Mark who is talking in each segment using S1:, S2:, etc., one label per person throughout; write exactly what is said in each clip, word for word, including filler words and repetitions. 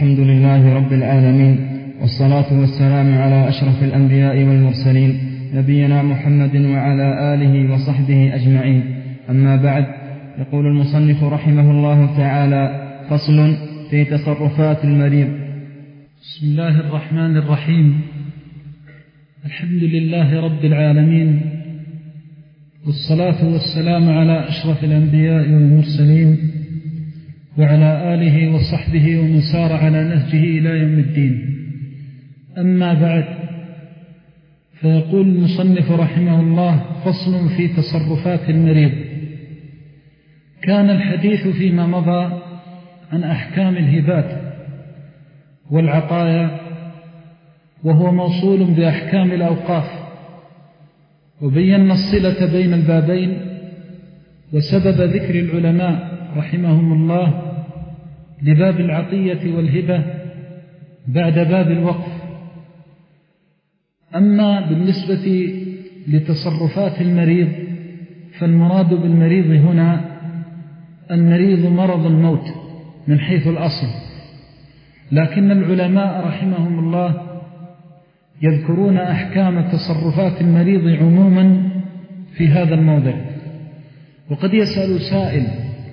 S1: الحمد لله رب العالمين، والصلاة والسلام على أشرف الأنبياء والمرسلين، نبينا محمد وعلى آله وصحبه أجمعين. أما بعد، يقول المصنف رحمه الله تعالى: فصل في تصرفات المريض.
S2: بسم الله الرحمن الرحيم. الحمد لله رب العالمين، والصلاة والسلام على أشرف الأنبياء والمرسلين وعلى آله وصحبه ومن سار على نهجه إلى يوم الدين. أما بعد، فيقول المصنف رحمه الله: فصل في تصرفات المريض. كان الحديث فيما مضى عن أحكام الهبات والعطايا، وهو موصول بأحكام الأوقاف، وبينا الصلة بين البابين وسبب ذكر العلماء رحمهم الله لباب العطية والهبة بعد باب الوقف. أما بالنسبة لتصرفات المريض، فالمراد بالمريض هنا المريض مرض الموت من حيث الأصل، لكن العلماء رحمهم الله يذكرون أحكام تصرفات المريض عموما في هذا الموضع. وقد يسأل سائل: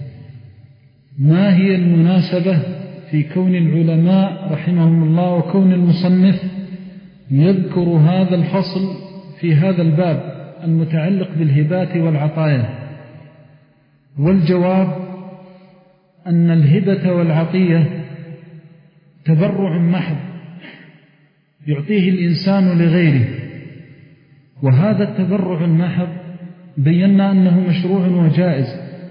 S2: ما هي المناسبة في كون العلماء رحمهم الله وكون المصنف يذكر هذا الفصل في هذا الباب المتعلق بالهبات والعطايا؟ والجواب أن الهبة والعطية تبرع محض يعطيه الإنسان لغيره، وهذا التبرع المحض بينا أنه مشروع وجائز،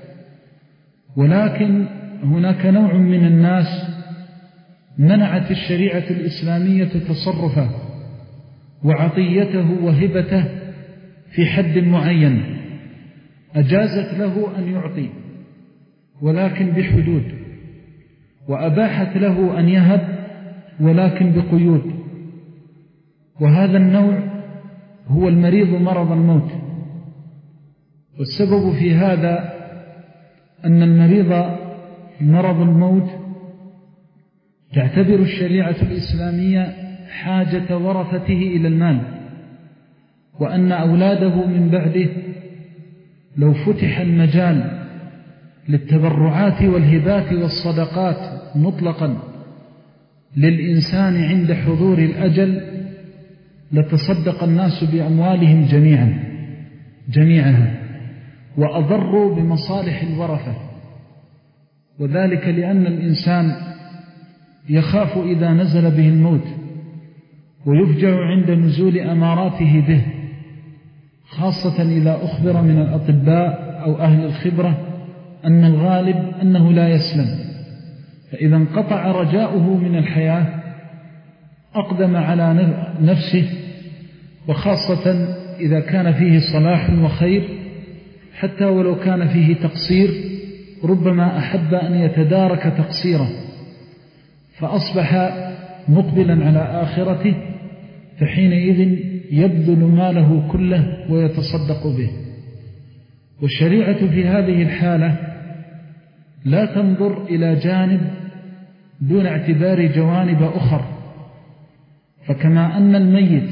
S2: ولكن هناك نوع من الناس منعت الشريعة الإسلامية تصرفه وعطيته وهبته في حد معين، أجازت له أن يعطي ولكن بحدود، وأباحت له أن يهب ولكن بقيود. وهذا النوع هو المريض مرض الموت. والسبب في هذا أن المريض مرض الموت تعتبر الشريعة الإسلامية حاجة ورثته إلى المال، وأن أولاده من بعده لو فتح المجال للتبرعات والهبات والصدقات مطلقا للإنسان عند حضور الأجل لتصدق الناس بأموالهم جميعا جميعها وأضروا بمصالح الورثة، وذلك لأن الإنسان يخاف إذا نزل به الموت ويفجع عند نزول أماراته به، خاصة إذا أخبر من الأطباء أو أهل الخبرة أن الغالب أنه لا يسلم، فإذا انقطع رجاؤه من الحياة أقدم على نفسه، وخاصة إذا كان فيه صلاح وخير، حتى ولو كان فيه تقصير ربما أحب أن يتدارك تقصيره، فأصبح مقبلا على آخرته، فحينئذ يبذل ماله كله ويتصدق به. والشريعة في هذه الحالة لا تنظر إلى جانب دون اعتبار جوانب أخر، فكما أن الميت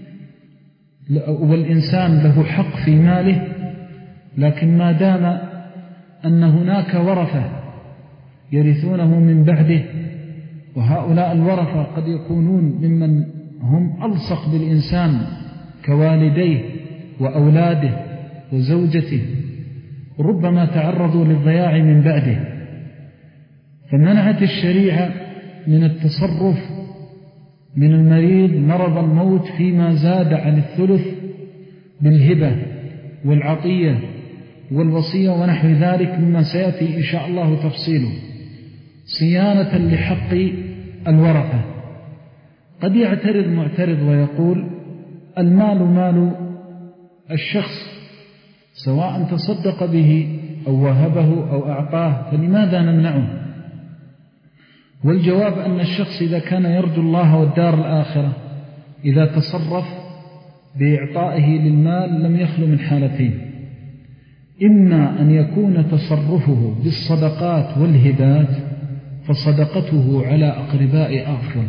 S2: والإنسان له حق في ماله، لكن ما دام أن هناك ورثة يرثونه من بعده، وهؤلاء الورثة قد يكونون ممن هم ألصق بالإنسان كوالديه وأولاده وزوجته، ربما تعرضوا للضياع من بعده، فمنعت الشريعة من التصرف من المريض مرض الموت فيما زاد عن الثلث بالهبة والعطية والوصية ونحو ذلك، مما سيأتي إن شاء الله تفصيله، صيانة لحق الورثة. قد يعترض معترض ويقول: المال مال الشخص، سواء تصدق به أو وهبه أو أعطاه، فلماذا نمنعه؟ والجواب أن الشخص إذا كان يرجو الله والدار الآخرة إذا تصرف بإعطائه للمال لم يخلو من حالتين: إما أن يكون تصرفه بالصدقات والهبات فصدقته على أقرباء أفضل،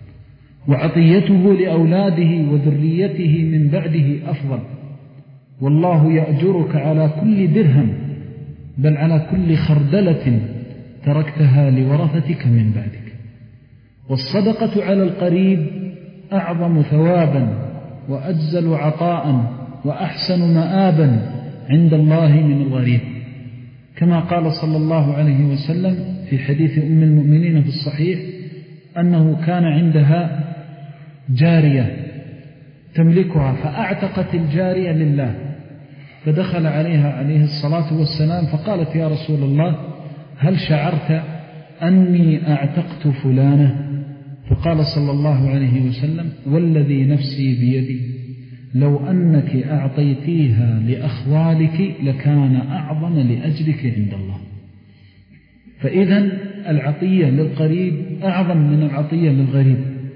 S2: وعطيته لأولاده وذريته من بعده أفضل، والله يأجرك على كل درهم بل على كل خردلة تركتها لورثتك من بعدك. والصدقة على القريب أعظم ثوابا وأجزل عطاء وأحسن مآبا عند الله من الغريب، كما قال صلى الله عليه وسلم في حديث أم المؤمنين في الصحيح أنه كان عندها جارية تملكها فأعتقت الجارية لله، فدخل عليها عليه الصلاة والسلام فقالت: يا رسول الله، هل شعرت أني أعتقت فلانة؟ فقال صلى الله عليه وسلم: والذي نفسي بيدي لو أنك أعطيتيها لأخوالك لكان أعظم لأجلك عند الله. فإذن العطية للقريب أعظم من العطية للغريب.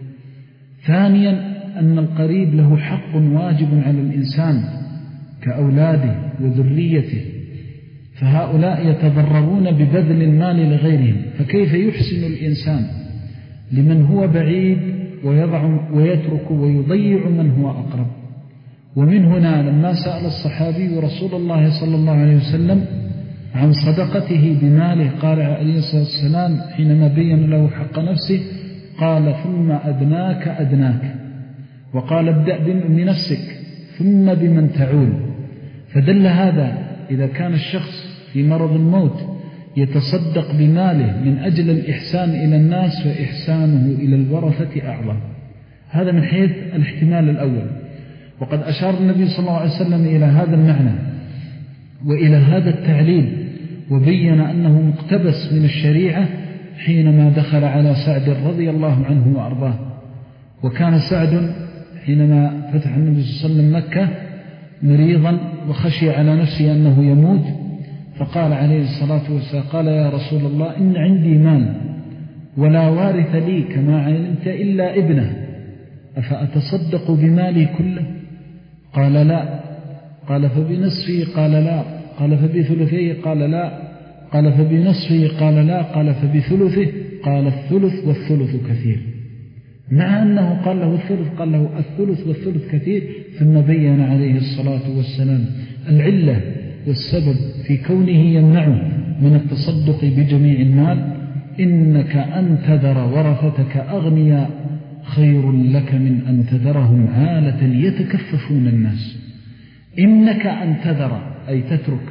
S2: ثانيا أن القريب له حق واجب على الإنسان كأولاده وذريته، فهؤلاء يتضررون ببذل المال لغيرهم، فكيف يحسن الإنسان لمن هو بعيد ويضع ويترك ويضيع من هو أقرب؟ ومن هنا لما سأل الصحابي رسول الله صلى الله عليه وسلم عن صدقته بماله قال عليه الصلاة والسلام حينما بين له حق نفسه قال: ثم أدناك أدناك، وقال: ابدأ بنفسك ثم بمن تعول. فدل هذا إذا كان الشخص في مرض الموت يتصدق بماله من أجل الإحسان إلى الناس فإحسانه إلى الورثة أعظم. هذا من حيث الاحتمال الأول. وقد أشار النبي صلى الله عليه وسلم إلى هذا المعنى وإلى هذا التعليل، وبين أنه مقتبس من الشريعة حينما دخل على سعد رضي الله عنه وأرضاه. وكان سعد حينما فتح النبي صلى الله عليه وسلم مكة مريضا وخشي على نفسه أنه يموت، فقال عليه الصلاة والسلام: قال: يا رسول الله، إن عندي مال ولا وارث لي كما علمت إلا ابنه، أفأتصدق بمالي كله؟ قال: لا. قال: فبنصفه؟ قال: لا. قال: فبثلثه؟ قال: لا. قال: فبنصفه؟ قال: لا. قال: فبثلثه؟ قال: الثلث والثلث كثير. مع أنه قال له الثلث قال له الثلث والثلث كثير، ثم بين عليه الصلاة والسلام العلة والسبب في كونه يمنعه من التصدق بجميع المال: إنك أن تذر ورثتك أغنياء خير لك من أن تذرهم عالة يتكففون الناس. إنك أن تذر أي تترك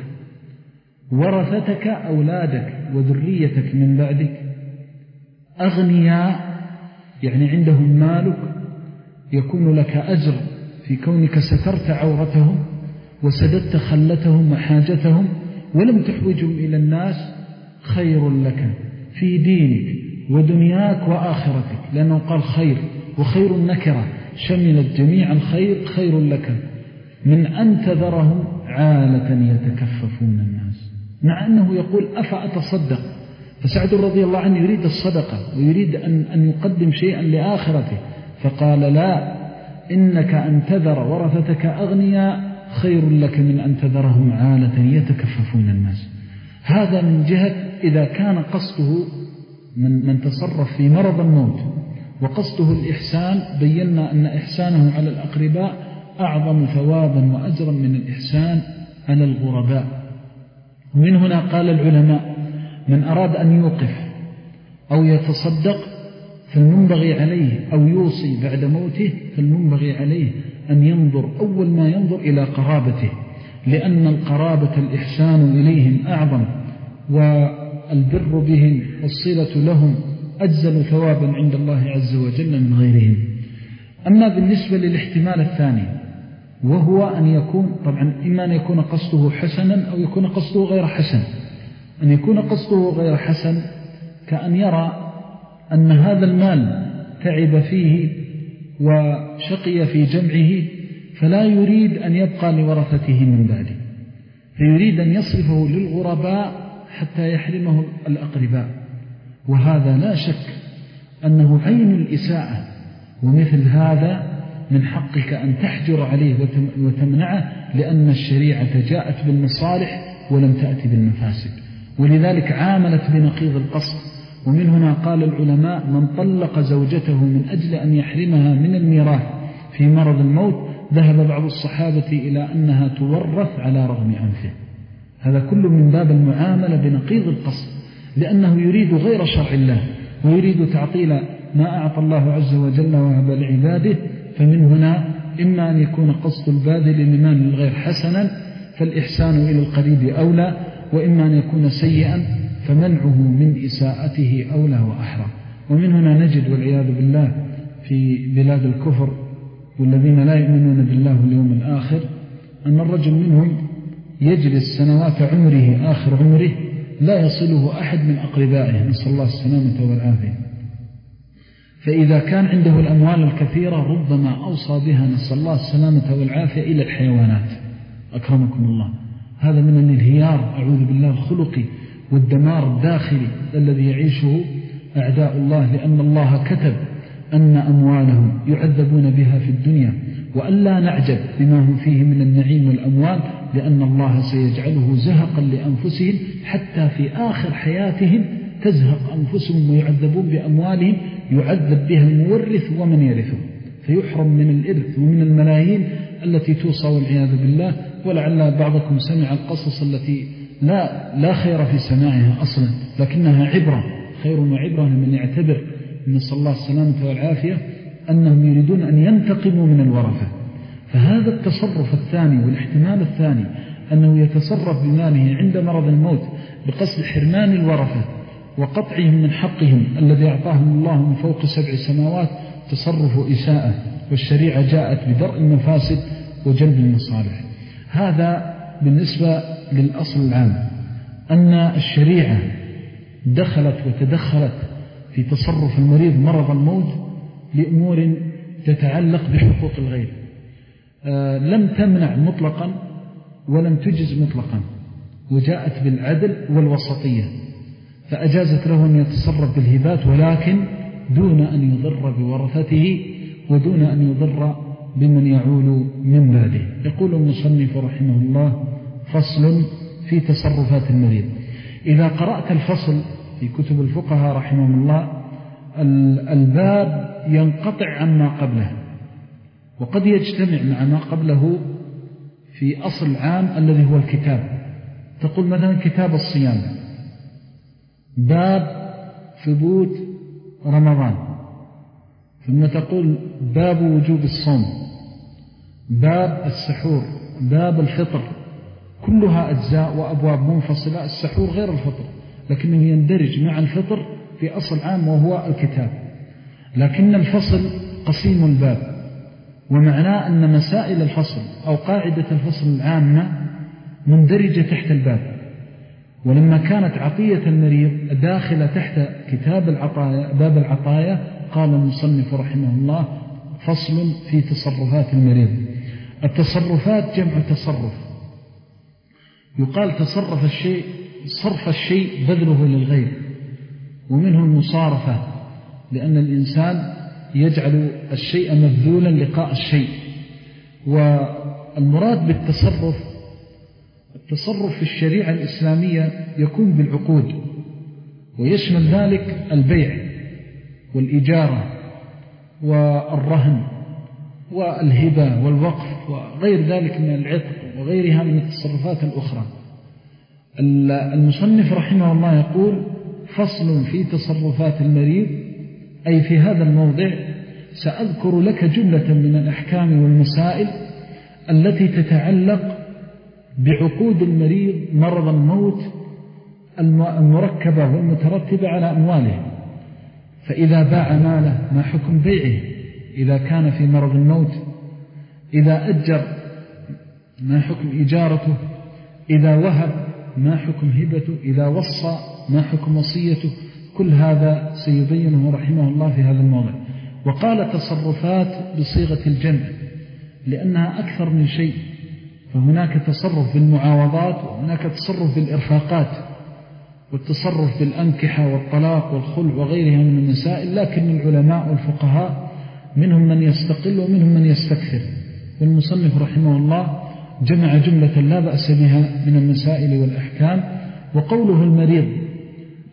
S2: ورثتك أولادك وذريتك من بعدك أغنياء، يعني عندهم مالك، يكون لك أجر في كونك سترت عورتهم وسددت خلتهم وحاجتهم ولم تحوجهم إلى الناس، خير لك في دينك ودنياك وآخرتك، لأنه قال خير، وخير النكرة شملت جميع الخير، خير لك من أن تذرهم عالة يتكففون الناس. مع أنه يقول: أفأتصدق؟ فسعد رضي الله عنه يريد الصدقة ويريد أن, أن يقدم شيئا لآخرته، فقال: لا، إنك أن تذر ورثتك أغنياء خير لك من أن تذرهم عالة يتكففون الناس. هذا من جهة إذا كان قصده من, من تصرف في مرض الموت وقصده الإحسان، بينا أن إحسانه على الأقرباء أعظم ثوابا وأجرا من الإحسان على الغرباء. ومن هنا قال العلماء: من أراد أن يوقف أو يتصدق فالمنبغي عليه أو يوصي بعد موته، فالمنبغي عليه أن ينظر أول ما ينظر إلى قرابته، لأن القرابة الإحسان إليهم أعظم، والبر بهم والصلة لهم أجزل ثوابا عند الله عز وجل من غيرهم. أما بالنسبة للاحتمال الثاني، وهو أن يكون طبعا إما أن يكون قصده حسنا أو يكون قصده غير حسن. أن يكون قصده غير حسن كأن يرى أن هذا المال تعب فيه وشقي في جمعه، فلا يريد أن يبقى لورثته من بعده، فيريد أن يصرفه للغرباء حتى يحرمه الأقرباء. وهذا لا شك أنه عين الإساءة، ومثل هذا من حقك أن تحجر عليه وتمنعه، لأن الشريعة جاءت بالمصالح ولم تأتي بالمفاسد، ولذلك عاملت بنقيض القصد ومن هنا قال العلماء: من طلق زوجته من أجل أن يحرمها من الميراث في مرض الموت ذهب بعض الصحابة إلى أنها تورث على رغم أنفه. هذا كله من باب المعاملة بنقيض القصد، لأنه يريد غير شرع الله ويريد تعطيل ما أعطى الله عز وجل وهب لعباده. فمن هنا إما أن يكون قصد الباذل لمال الغير حسنا فالإحسان إلى القريب أولى، وإما أن يكون سيئا فمنعه من إساءته أولى وأحرى. ومن هنا نجد والعياذ بالله في بلاد الكفر والذين لا يؤمنون بالله واليوم الآخر أن الرجل منهم يجلس سنوات عمره آخر عمره لا يصله أحد من أقربائه، نسأل الله السلامة والعافية. فإذا كان عنده الأموال الكثيرة ربما أوصى بها، نسأل الله السلامة والعافية، إلى الحيوانات أكرمكم الله. هذا من الانهيار أعوذ بالله الخلقي والدمار الداخلي الذي يعيشه أعداء الله، لأن الله كتب أن أموالهم يعذبون بها في الدنيا، وأن لا نعجب بما هم فيه من النعيم والأموال، لأن الله سيجعله زهقا لأنفسهم حتى في آخر حياتهم تزهق أنفسهم ويعذبون بأموالهم يعذب بها المورث ومن يرثه، فيحرم من الإرث ومن الملايين التي توصى والعياذ بالله. ولعل بعضكم سمع القصص التي لا, لا خير في سماعها أصلا، لكنها عبرة، خير وعبرة لمن يعتبر، نسأل الله السلامة والعافية، أنهم يريدون أن ينتقموا من الورثة. فهذا التصرف الثاني والاحتمال الثاني أنه يتصرف بماله عند مرض الموت بقصد حرمان الورثة وقطعهم من حقهم الذي أعطاهم الله من فوق سبع سماوات، تصرف إساءة، والشريعة جاءت بدرء المفاسد وجلب المصالح. هذا بالنسبة للأصل العام، أن الشريعة دخلت وتدخلت في تصرف المريض مرض الموت لأمور تتعلق بحقوق الغير، آه لم تمنع مطلقا ولم تجز مطلقا، وجاءت بالعدل والوسطية، فأجازت له أن يتصرف بالهبات ولكن دون أن يضر بورثته ودون أن يضر بمن يعول من بعده. يقول المصنف رحمه الله: فصل في تصرفات المريض. إذا قرأت الفصل في كتب الفقهاء رحمه الله الباب ينقطع عما قبله، وقد يجتمع مع ما قبله في أصل عام الذي هو الكتاب. تقول مثلا كتاب الصيام، باب ثبوت رمضان، ثم تقول باب وجوب الصوم، باب السحور، باب الفطر، كلها أجزاء وأبواب منفصلة. السحور غير الفطر، لكنه يندرج مع الفطر في أصل عام وهو الكتاب. لكن الفصل قسيم الباب، ومعناه أن مسائل الفصل أو قاعدة الفصل العامة مندرجة تحت الباب. ولما كانت عطية المريض داخلة تحت كتاب العطايا باب العطايا، قال المصنف رحمه الله: فصل في تصرفات المريض. التصرفات جمع تصرف، يقال تصرف الشيء صرف الشيء بذله للغير، ومنه المصارفة، لأن الإنسان يجعل الشيء مبذولا لقاء الشيء. والمراد بالتصرف، التصرف في الشريعة الإسلامية يكون بالعقود، ويشمل ذلك البيع والإجارة والرهن والهبة والوقف وغير ذلك من العتق وغيرها من التصرفات الأخرى. المصنف رحمه الله يقول: فصل في تصرفات المريض، أي في هذا الموضع سأذكر لك جملة من الأحكام والمسائل التي تتعلق بعقود المريض مرض الموت المركبة والمترتبة على أمواله. فإذا باع ماله ما حكم بيعه إذا كان في مرض الموت؟ إذا أجر ما حكم إجارته؟ إذا وهب ما حكم هبته؟ إذا وصى ما حكم وصيته؟ كل هذا سيبينه رحمه الله في هذا الموضع. وقال تصرفات بصيغة الجمع لأنها أكثر من شيء، فهناك تصرف بالمعاوضات، وهناك تصرف بالإرفاقات، والتصرف بالأنكحة والطلاق والخلع وغيرها من المسائل. لكن العلماء والفقهاء منهم من يستقل ومنهم من يستكثر، والمصنف رحمه الله جمع جملة لا بأس بها من المسائل والأحكام. وقوله المريض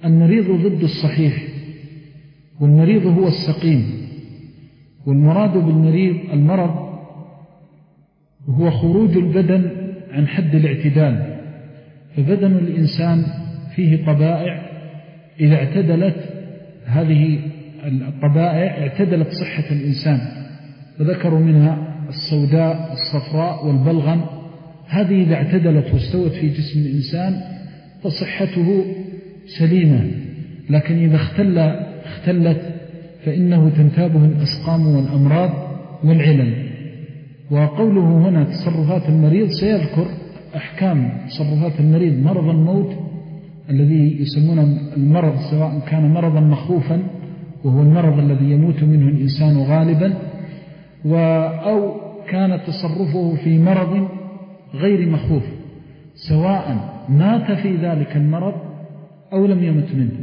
S2: المريض ضد الصحيح، والمريض هو السقيم، والمراد بالمريض المرض هو خروج البدن عن حد الاعتدال. فبدن الإنسان فيه طبائع إذا اعتدلت هذه الطبائع اعتدلت صحة الإنسان، وذكروا منها السوداء الصفراء والبلغم. هذه إذا اعتدلت واستوت في جسم الإنسان فصحته سليمة، لكن إذا اختل اختلت فإنه تنتابه الأسقام والأمراض والعلل. وقوله هنا تصرفات المريض سيذكر أحكام تصرفات المريض. مرض الموت الذي يسمونه المرض سواء كان مرضا مخوفا وهو المرض الذي يموت منه الإنسان غالبا، أو كان تصرفه في مرض غير مخوف سواء مات في ذلك المرض أو لم يمت منه.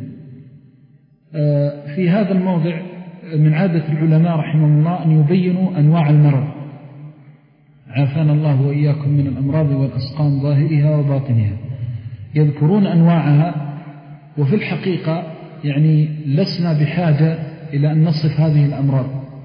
S2: في هذا الموضع من عادة العلماء رحمه الله أن يبينوا أنواع المرض، عافانا الله وإياكم من الأمراض والأسقام ظاهرها وباطنها. يذكرون أنواعها، وفي الحقيقة يعني لسنا بحاجة إلى أن نصف هذه الأمراض،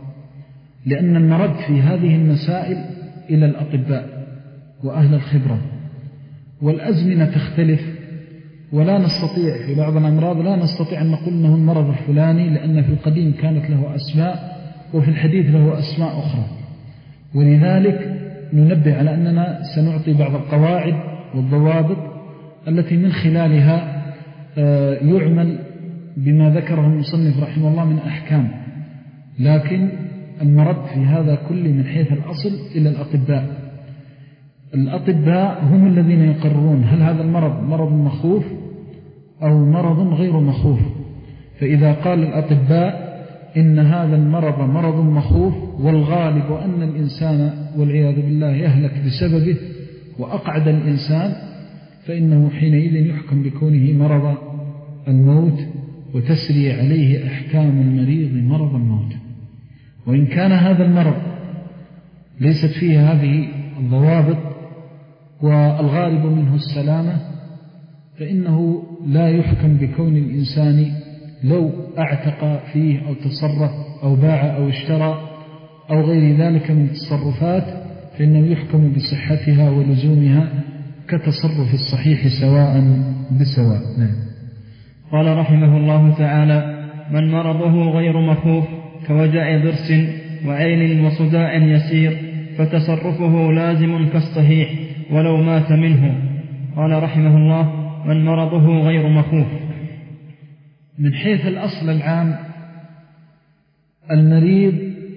S2: لأن المرد في هذه المسائل إلى الأطباء وأهل الخبرة، والأزمنة تختلف، ولا نستطيع في بعض الأمراض لا نستطيع أن نقول أنه المرض الفلاني، لأن في القديم كانت له أسماء وفي الحديث له أسماء أخرى. ولذلك ننبه على أننا سنعطي بعض القواعد والضوابط التي من خلالها يعمل بما ذكره المصنف رحمه الله من أحكام، لكن المرد في هذا كله من حيث الأصل إلى الأطباء. الأطباء هم الذين يقررون هل هذا المرض مرض مخوف أو مرض غير مخوف. فإذا قال الأطباء إن هذا المرض مرض مخوف والغالب أن الإنسان والعياذ بالله يهلك بسببه وأقعد الإنسان، فإنه حينئذ يحكم بكونه مرض الموت وتسري عليه أحكام المريض مرض الموت. وإن كان هذا المرض ليست فيه هذه الضوابط والغالب منه السلامة، فإنه لا يحكم بكون الإنسان لو اعتق فيه أو تصرف أو باع أو اشترى أو غير ذلك من التصرفات، فإنه يحكم بصحتها ولزومها كتصرف الصحيح سواء بسواء.
S1: قال رحمه الله تعالى: من مرضه غير مخوف كوجع ضرس وعين وصداع يسير فتصرفه لازم كالصحيح ولو مات منه. قال رحمه الله: من مرضه غير مخوف.
S2: من حيث الأصل العام المريض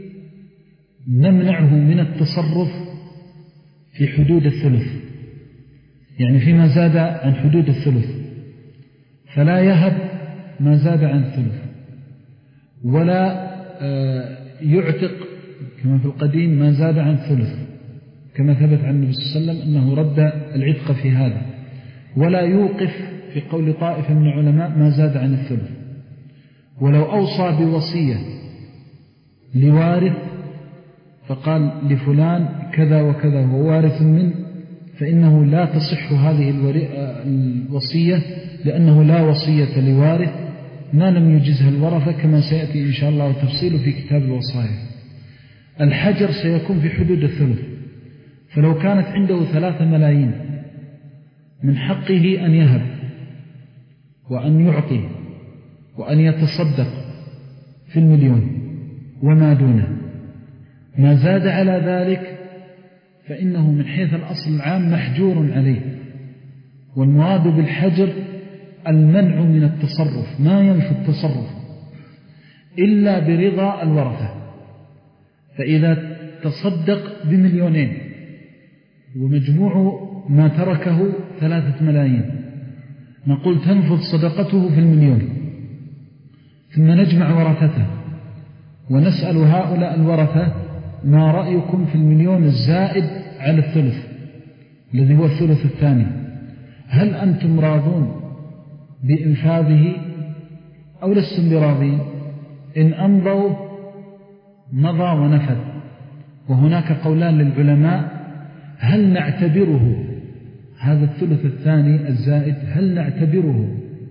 S2: نمنعه من التصرف في حدود الثلث، يعني فيما زاد عن حدود الثلث فلا يهب ما زاد عن الثلث، ولا يعتق كما في القديم ما زاد عن الثلث كما ثبت عن النبي صلى الله عليه وسلم أنه رد العتق في هذا، ولا يوقف في قول طائفة من العلماء ما زاد عن الثلث. ولو أوصى بوصية لوارث فقال لفلان كذا وكذا هو وارث منه، فإنه لا تصح هذه الوصية، لأنه لا وصية لوارث ما لم يجزها الورثة، كما سيأتي إن شاء الله تفصيله في كتاب الوصايا. الحجر سيكون في حدود الثلث، فلو كانت عنده ثلاثة ملايين من حقه أن يهب وأن يعطي وأن يتصدق في المليون وما دونه. ما زاد على ذلك فإنه من حيث الأصل العام محجور عليه، والمراد بالحجر المنع من التصرف، ما ينفي التصرف إلا برضا الورثة. فإذا تصدق بمليونين ومجموع ما تركه ثلاثة ملايين، نقول تنفذ صدقته في المليون، ثم نجمع ورثته ونسأل هؤلاء الورثة ما رأيكم في المليون الزائد على الثلث الذي هو الثلث الثاني، هل أنتم راضون بإنفاذه أو لستم براضين؟ إن أمضوا مضى ونفذ. وهناك قولان للعلماء: هل نعتبره هذا الثلث الثاني الزائد هل نعتبره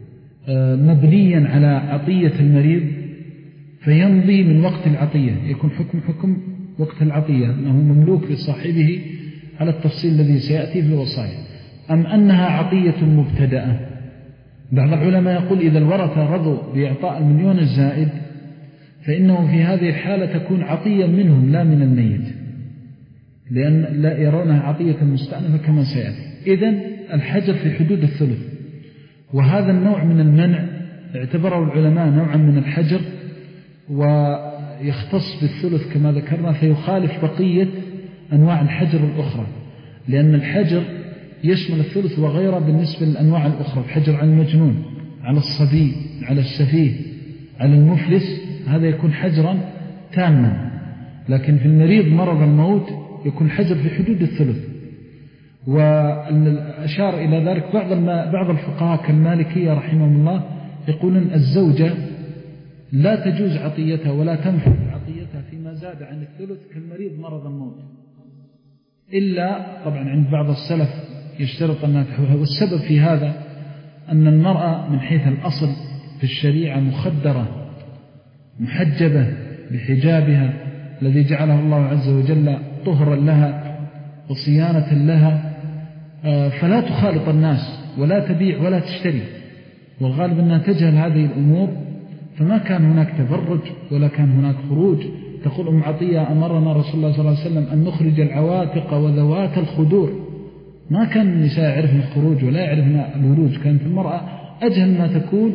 S2: مبنيا على عطية المريض فيمضي من وقت العطية، يكون حكم حكم وقت العطية أنه مملوك لصاحبه على التفصيل الذي سيأتي في الوصايا، أم أنها عطية مبتدأة. بعض العلماء يقول إذا الورثة رضوا بإعطاء المليون الزائد فإنه في هذه الحالة تكون عطية منهم لا من الميت، لأن لا يرونها عطية مستأنفة كما سيأتي. إذن الحجر في حدود الثلث، وهذا النوع من المنع اعتبره العلماء نوعا من الحجر ويختص بالثلث كما ذكرنا، فيخالف بقية أنواع الحجر الأخرى، لأن الحجر يشمل الثلث وغيره بالنسبة للأنواع الأخرى. الحجر على المجنون، على الصبي، على السفيه، على المفلس، هذا يكون حجرا تاما. لكن في المريض مرض الموت يكون حجر في حدود الثلث. وأشار إلى ذلك بعض بعض الفقهاء كالمالكية رحمهم الله يقولون الزوجة لا تجوز عطيتها ولا تنفذ عطيتها فيما زاد عن الثلث كالمريض مرض الموت، إلا طبعا عند بعض السلف يشترط أنها تحولها. والسبب في هذا أن المرأة من حيث الأصل في الشريعة مخدرة محجبة بحجابها الذي جعله الله عز وجل طهرا لها وصيانة لها، فلا تخالط الناس ولا تبيع ولا تشتري، والغالب أنها تجهل هذه الأمور، فما كان هناك تبرج ولا كان هناك خروج. تقول أم عطية أمرنا رسول الله صلى الله عليه وسلم أن نخرج العواتق وذوات الخدور. ما كان النساء يعرفن الخروج ولا يعرفن الولوج، كانت المرأة أجهل ما تكون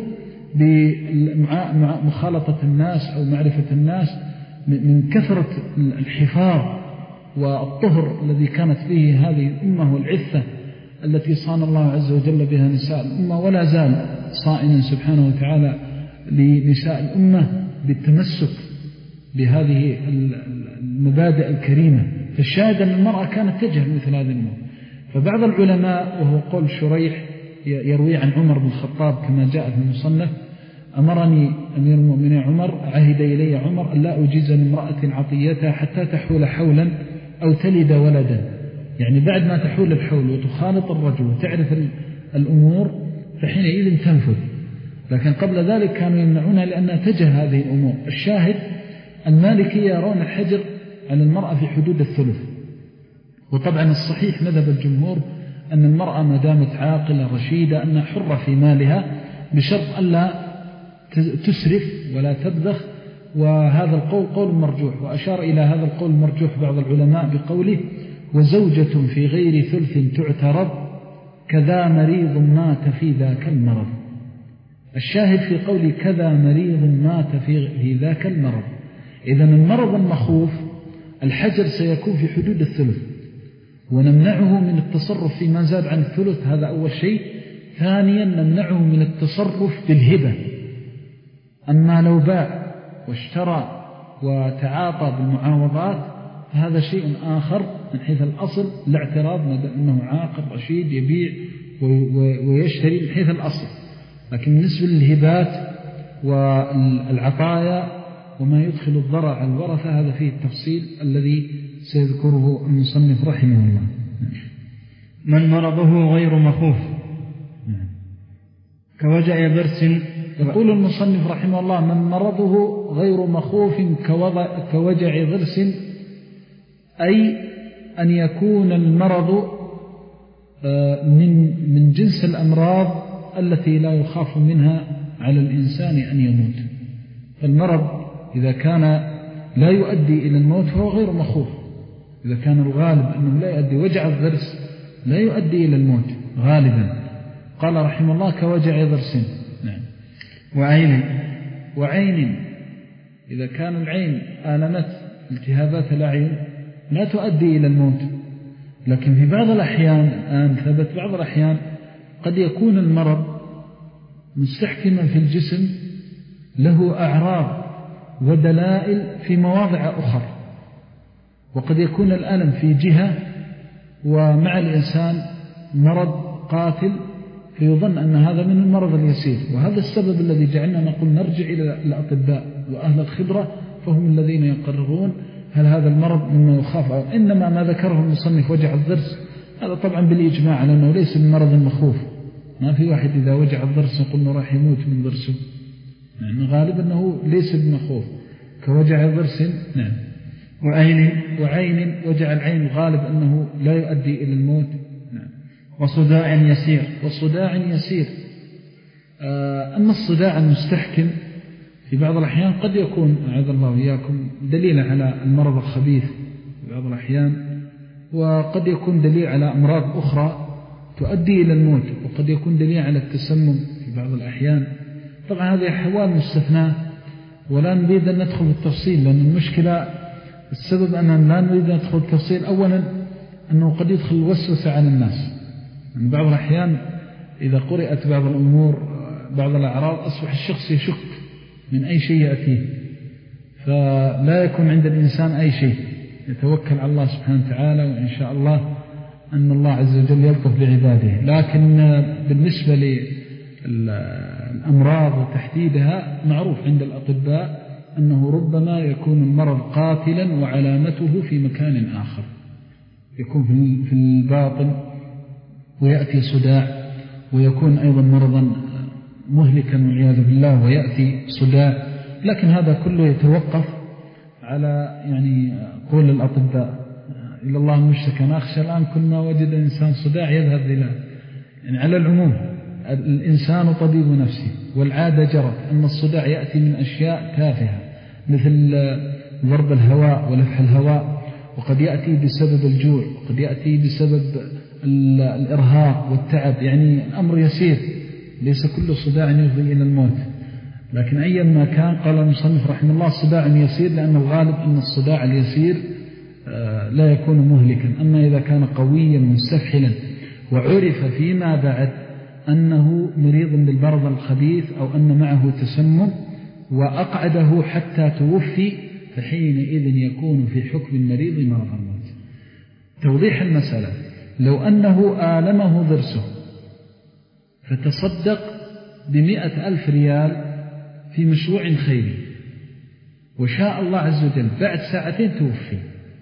S2: بمخالطة الناس أو معرفة الناس من كثرة الحفاظ والطهر الذي كانت فيه هذه الأمة والعفة التي صان الله عز وجل بها نساء الأمة، ولا زال صائنا سبحانه وتعالى لنساء الأمة بالتمسك بهذه المبادئ الكريمة. فالشاهد أن المرأة كانت تجهل مثل هذه الأمور. فبعض العلماء وهو قول شريح يروي عن عمر بن الخطاب كما جاء في المصنف: أمرني أمير المؤمنين عمر عهد إلي عمر أن لا أجيز لامرأة عطيتها حتى تحول حولا أو تلد ولدا. يعني بعد ما تحول الحول وتخالط الرجل وتعرف الأمور فحينئذ تنفذ، لكن قبل ذلك كانوا يمنعونها لأنها تجهل هذه الأمور. الشاهد المالكية يرون الحجر على المرأة في حدود الثلث. وطبعا الصحيح مذهب الجمهور أن المرأة ما دامت عاقلة رشيدة أنها حرة في مالها بشرط ألا تسرف ولا تبذخ، وهذا القول قول مرجوح. وأشار إلى هذا القول المرجوح بعض العلماء بقوله: وزوجة في غير ثلث تعترض كذا مريض مات في ذاك المرض. الشاهد في قول كذا مريض مات في ذاك المرض، إذن المرض المخوف الحجر سيكون في حدود الثلث، ونمنعه من التصرف فيما زاد عن الثلث، هذا أول شيء. ثانيا نمنعه من التصرف بالهبة. أما لو باع واشترى وتعاطى بالمعاوضات فهذا شيء آخر من حيث الأصل، لا اعتراض أنه عاقل رشيد يبيع ويشتري من حيث الأصل. لكن بالنسبة للهبات والعطايا وما يدخل الضرر على الورثة هذا فيه التفصيل الذي سيذكره المصنف رحمه الله.
S1: من مرضه غير مخوف كوجع برس.
S2: يقول المصنف رحمه الله: من مرضه غير مخوف كوجع ضرس، أي أن يكون المرض من من جنس الأمراض التي لا يخاف منها على الإنسان أن يموت. فالمرض إذا كان لا يؤدي إلى الموت فهو غير مخوف. إذا كان الغالب أنه لا يؤدي، وجع الضرس لا يؤدي إلى الموت غالبا. قال رحمه الله: كوجع ضرس. نعم.
S1: وعين
S2: وعين إذا كان العين آلمت التهابات الأعين لا تؤدي إلى الموت، لكن في بعض الأحيان الآن ثبت بعض الأحيان قد يكون المرض مستحكما في الجسم له أعراض ودلائل في مواضع أخرى، وقد يكون الألم في جهة ومع الإنسان مرض قاتل فيظن أن هذا من المرض اليسير. وهذا السبب الذي جعلنا نقول نرجع إلى الأطباء وأهل الخبرة، فهم الذين يقررون هل هذا المرض مما يخاف أو إنما ما ذكره المصنف وجع الضرس هذا طبعا بالإجماع على أنه ليس من مرض المخوف ما في واحد إذا وجع الضرس يقول إنه راح يموت من ضرسه، يعني غالبا أنه ليس بمخوف كوجع ضرس. نعم.
S1: وعين
S2: وعين وجع العين غالب أنه لا يؤدي إلى الموت. نعم.
S1: وصداع يسير
S2: وصداع يسير. أما الصداع المستحكم في بعض الأحيان قد يكون أعاذ الله إياكم دليل على المرض الخبيث في بعض الأحيان، وقد يكون دليل على أمراض أخرى تؤدي إلى الموت، وقد يكون دليل على التسمم في بعض الأحيان. طبعا هذه أحوال مستثناة ولا نريد أن ندخل في التفصيل، لأن المشكلة السبب أننا لا نريد أن ندخل في التفصيل. أولا أنه قد يدخل الوسوسة على الناس، من بعض الأحيان إذا قرأت بعض الأمور بعض الأعراض أصبح الشخص يشك من أي شيء يأتيه، فلا يكون عند الإنسان أي شيء، يتوكل على الله سبحانه وتعالى، وإن شاء الله أن الله عز وجل يلطف بعباده. لكن بالنسبة للأمراض وتحديدها معروف عند الأطباء أنه ربما يكون المرض قاتلا وعلامته في مكان آخر، يكون في الباطن ويأتي صداع، ويكون أيضا مرضا مهلكا والعياذ بالله ويأتي صداع. لكن هذا كله يتوقف على يعني قول الأطباء، إلى الله المشتكى. أنا أخشى الآن كنا وجد إنسان صداع يذهب إلى يعني على العموم الإنسان طبيب نفسه، والعادة جرت أن الصداع يأتي من أشياء تافهة مثل ضرب الهواء ولفح الهواء، وقد يأتي بسبب الجوع، وقد يأتي بسبب الإرهاق والتعب، يعني الأمر يسير، ليس كل صداع يفضي إلى الموت. لكن أيا ما كان قال المصنف رحمه الله صداع يسير، لأن الغالب أن الصداع اليسير لا يكون مهلكا. أما إذا كان قويا مستفحلا وعرف فيما بعد أنه مريض بالبرد الخبيث أو أن معه تسمم وأقعده حتى توفي، فحينئذ يكون في حكم المريض مرض الموت. توضيح المسألة: لو أنه آلمه ضرسه فتصدق بمئة ألف ريال في مشروع خيري، وشاء الله عز وجل بعد ساعتين توفي،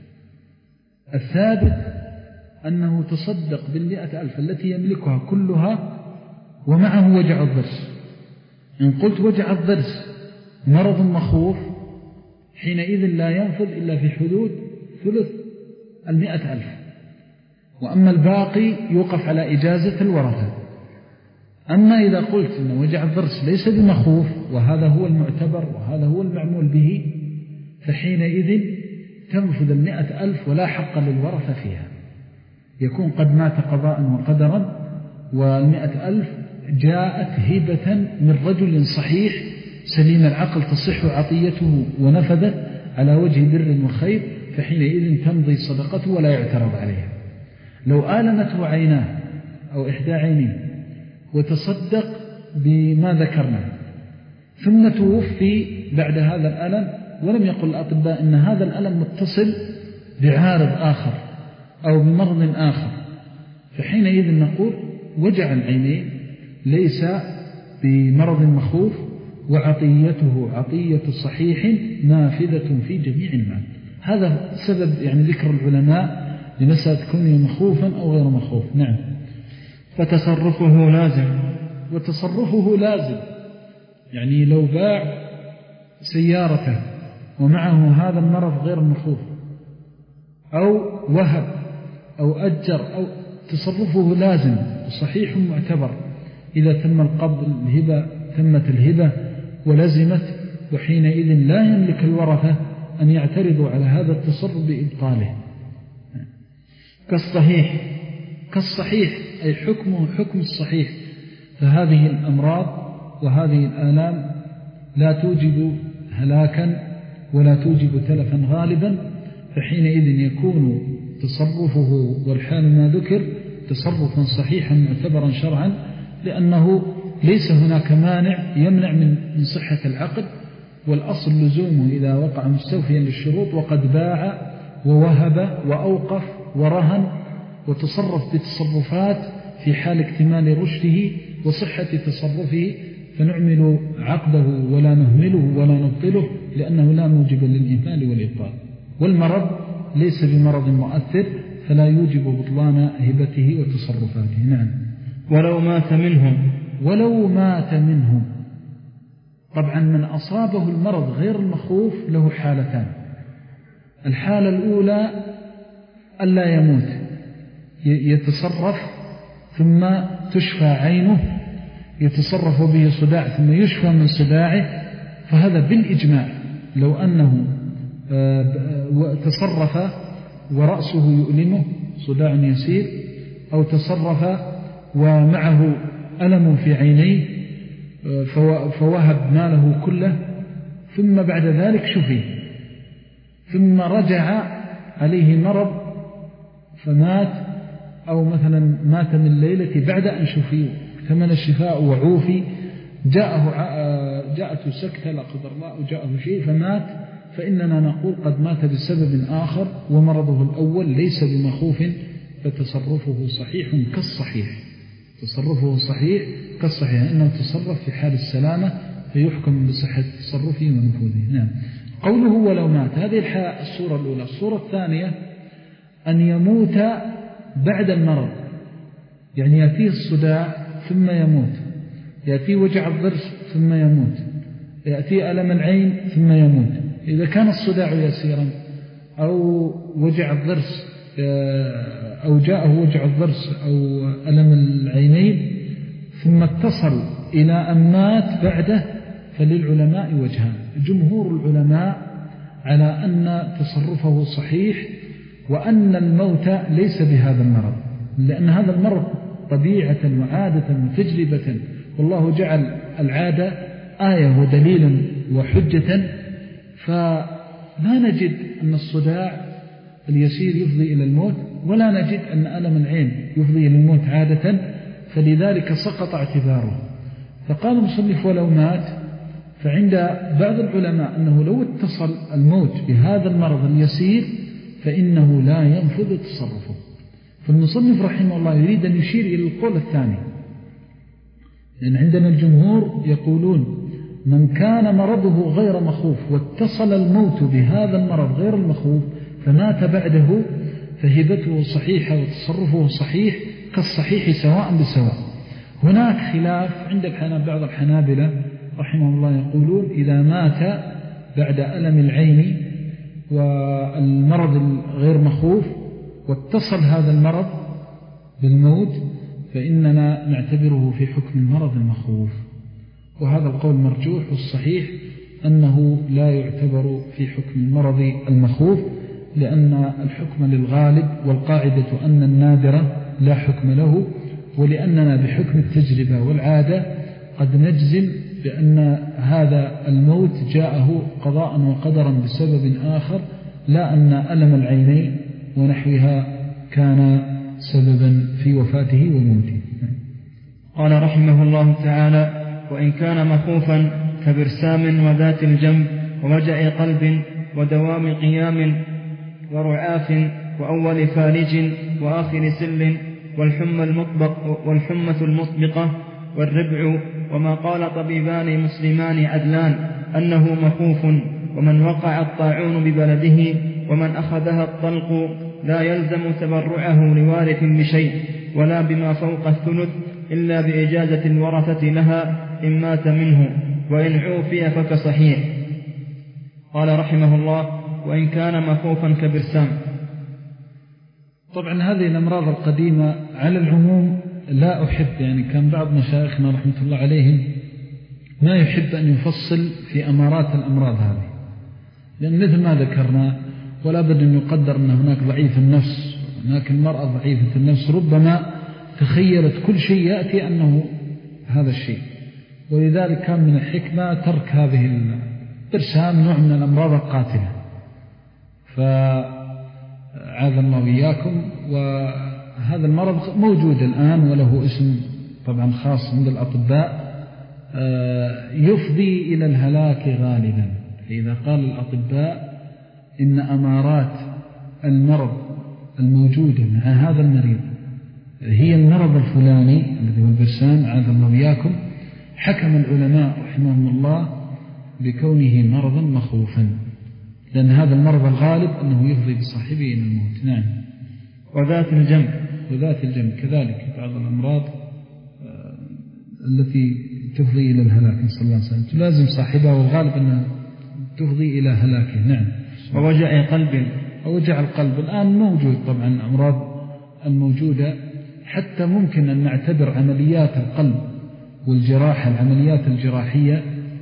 S2: الثابت أنه تصدق بالمئة ألف التي يملكها كلها ومعه وجع الضرس. إن قلت وجع الضرس مرض مخوف، حينئذ لا ينفذ إلا في حدود ثلث المئة ألف، وأما الباقي يوقف على إجازة الورثة. أما إذا قلت أن وجع الضرس ليس بمخوف وهذا هو المعتبر وهذا هو المعمول به، فحينئذ تنفذ المئة ألف ولا حق للورثة فيها، يكون قد مات قضاء وقدرا، والمئة ألف جاءت هبة من رجل صحيح سليم العقل تصح عطيته ونفذت على وجه بر وخير، فحينئذ تمضي صدقته ولا يعترض عليها. لو آلمته عيناه أو إحدى عينيه وتصدق بما ذكرنا ثم توفي بعد هذا الألم، ولم يقل الأطباء إن هذا الألم متصل بعارض آخر أو بمرض آخر، فحينئذ نقول وجع العينين ليس بمرض مخوف، وعطيته عطية صحيح نافذة في جميع المال. هذا سبب يعني ذكر العلماء لمسألة كونه مخوفا أو غير مخوف. نعم.
S1: فتصرفه لازم.
S2: وتصرفه لازم، يعني لو باع سيارته ومعه هذا المرض غير المخوف، أو وهب أو أجر، أو تصرفه لازم صحيح معتبر. إذا تم القبض الهبة تمت الهبة ولزمت، وحينئذ لا يملك الورثة أن يعترضوا على هذا التصرف بإبطاله.
S1: كالصحيح
S2: كالصحيح أي حكمه حكم الصحيح. فهذه الأمراض وهذه الآلام لا توجب هلاكا ولا توجب تلفا غالبا، فحينئذ يكون تصرفه والحال ما ذكر تصرفا صحيحا معتبرا شرعا، لأنه ليس هناك مانع يمنع من صحة العقد، والأصل لزومه إذا وقع مستوفيا للشروط، وقد باع ووهب وأوقف ورهن وتصرف بتصرفات في حال اكتمال رشده وصحة تصرفه، فنعمل عقده ولا نهمله ولا نبطله، لأنه لا موجب للإهمال والإبطال. والمرض ليس بمرض مؤثر، فلا يوجب بطلان هبته وتصرفاته. نعم.
S1: ولو مات منهم
S2: ولو مات منهم. طبعا من أصابه المرض غير المخوف له حالتان. الحالة الأولى ألا يموت، يتصرف ثم تشفى عينه، يتصرف به صداع ثم يشفى من صداعه، فهذا بالإجماع لو أنه تصرف ورأسه يؤلمه صداع يسير، أو تصرف ومعه ألم في عينيه فوهب ماله كله ثم بعد ذلك شفي، ثم رجع عليه مرض فمات، أو مثلا مات من ليلة بعد أن شفي اكتمل الشفاء وعوفي، جاءه جاءته سكتة لا قدر الله أو جاءه شيء فمات، فإننا نقول قد مات بسبب آخر ومرضه الأول ليس بمخوف، فتصرفه صحيح كالصحيح، تصرفه صحيح كالصحيح، إنه تصرف في حال السلامة فيحكم بصحة تصرفه ونفوذه. نعم. قوله ولو مات، هذه الصورة الأولى. الصورة الثانية أن يموت بعد المرض، يعني يأتيه الصداع ثم يموت، يأتيه وجع الضرس ثم يموت، يأتيه ألم العين ثم يموت. إذا كان الصداع يسيرا أو وجع الضرس أو جاءه وجع الضرس أو ألم العينين ثم اتصل إلى أن مات بعده، فللعلماء وجهان. جمهور العلماء على أن تصرفه صحيح وأن الموت ليس بهذا المرض، لأن هذا المرض طبيعة وعادة وتجربة، والله جعل العادة آية ودليلا وحجة، فلا نجد أن الصداع اليسير يفضي إلى الموت، ولا نجد أن ألم العين يفضي إلى الموت عادة، فلذلك سقط اعتباره. فقال المصنف ولو مات، فعند بعض العلماء أنه لو اتصل الموت بهذا المرض اليسير فإنه لا ينفذ تصرفه. فالمصنف رحمه الله يريد أن يشير إلى القول الثاني، لأن عندنا الجمهور يقولون من كان مرضه غير مخوف واتصل الموت بهذا المرض غير المخوف فمات بعده فهبته صحيحة وتصرفه صحيح كالصحيح سواء بسواء. هناك خلاف عند بعض الحنابلة رحمه الله، يقولون إذا مات بعد ألم العين والمرض الغير مخوف واتصل هذا المرض بالموت فإننا نعتبره في حكم المرض المخوف، وهذا القول مرجوح، والصحيح أنه لا يعتبر في حكم المرض المخوف، لأن الحكم للغالب، والقاعدة أن النادر لا حكم له، ولأننا بحكم التجربة والعادة قد نجزم بأن هذا الموت جاءه قضاء وقدرا بسبب آخر، لا أن ألم العينين ونحوها كان سببا في وفاته وموته.
S1: قال رحمه الله تعالى: وإن كان مخوفا كبرسام وذات الجنب ووجع قلب ودوام قيام ورعاف وأول فالج وآخر سل والحمى المطبق والحمة المطبقة والربع، وما قال طبيبان مسلمان عدلان أنه مخوف، ومن وقع الطاعون ببلده ومن أخذها الطلق لا يلزم تبرعه لوارث بشيء ولا بما فوق الثلث إلا بإجازة الورثة لها إن مات منه، وإن عوفي فكصحيح. قال رحمه الله: وإن كان مخوفا كبرسام.
S2: طبعا هذه الأمراض القديمة على العموم لا أحب، يعني كان بعض مشايخنا رحمة الله عليهم ما يحب أن يفصل في أمارات الأمراض هذه، لأن مثل ما ذكرنا ولا بد أن يقدر أن هناك ضعيف النفس، هناك المرأة ضعيفة النفس ربما تخيلت كل شيء يأتي أنه هذا الشيء، ولذلك كان من الحكمة ترك هذه البرسام، نوع من الأمراض القاتلة. فعاذ الله وإياكم. وهذا المرض موجود الآن وله اسم طبعا خاص عند الأطباء، يفضي إلى الهلاك غالبا. فإذا قال الأطباء إن أمارات المرض الموجودة مع هذا المريض هي المرض الفلاني الذي هو البرسام عاذ الله وإياكم، حكم العلماء رحمهم الله بكونه مرضا مخوفا، لأن هذا المرض الغالب أنه يفضي بصاحبه إلى الموت. نعم.
S1: وذات الجنب.
S2: وذات الجنب كذلك بعض الأمراض التي تفضي إلى الهلاك، نسأل الله السلامة، تلازم صاحبها والغالب أنها تفضي إلى هلاكه. نعم.
S1: ووجع قلب.
S2: ووجع القلب الآن موجود طبعا، الأمراض الموجودة حتى ممكن أن نعتبر عمليات القلب والجراحة، العمليات الجراحية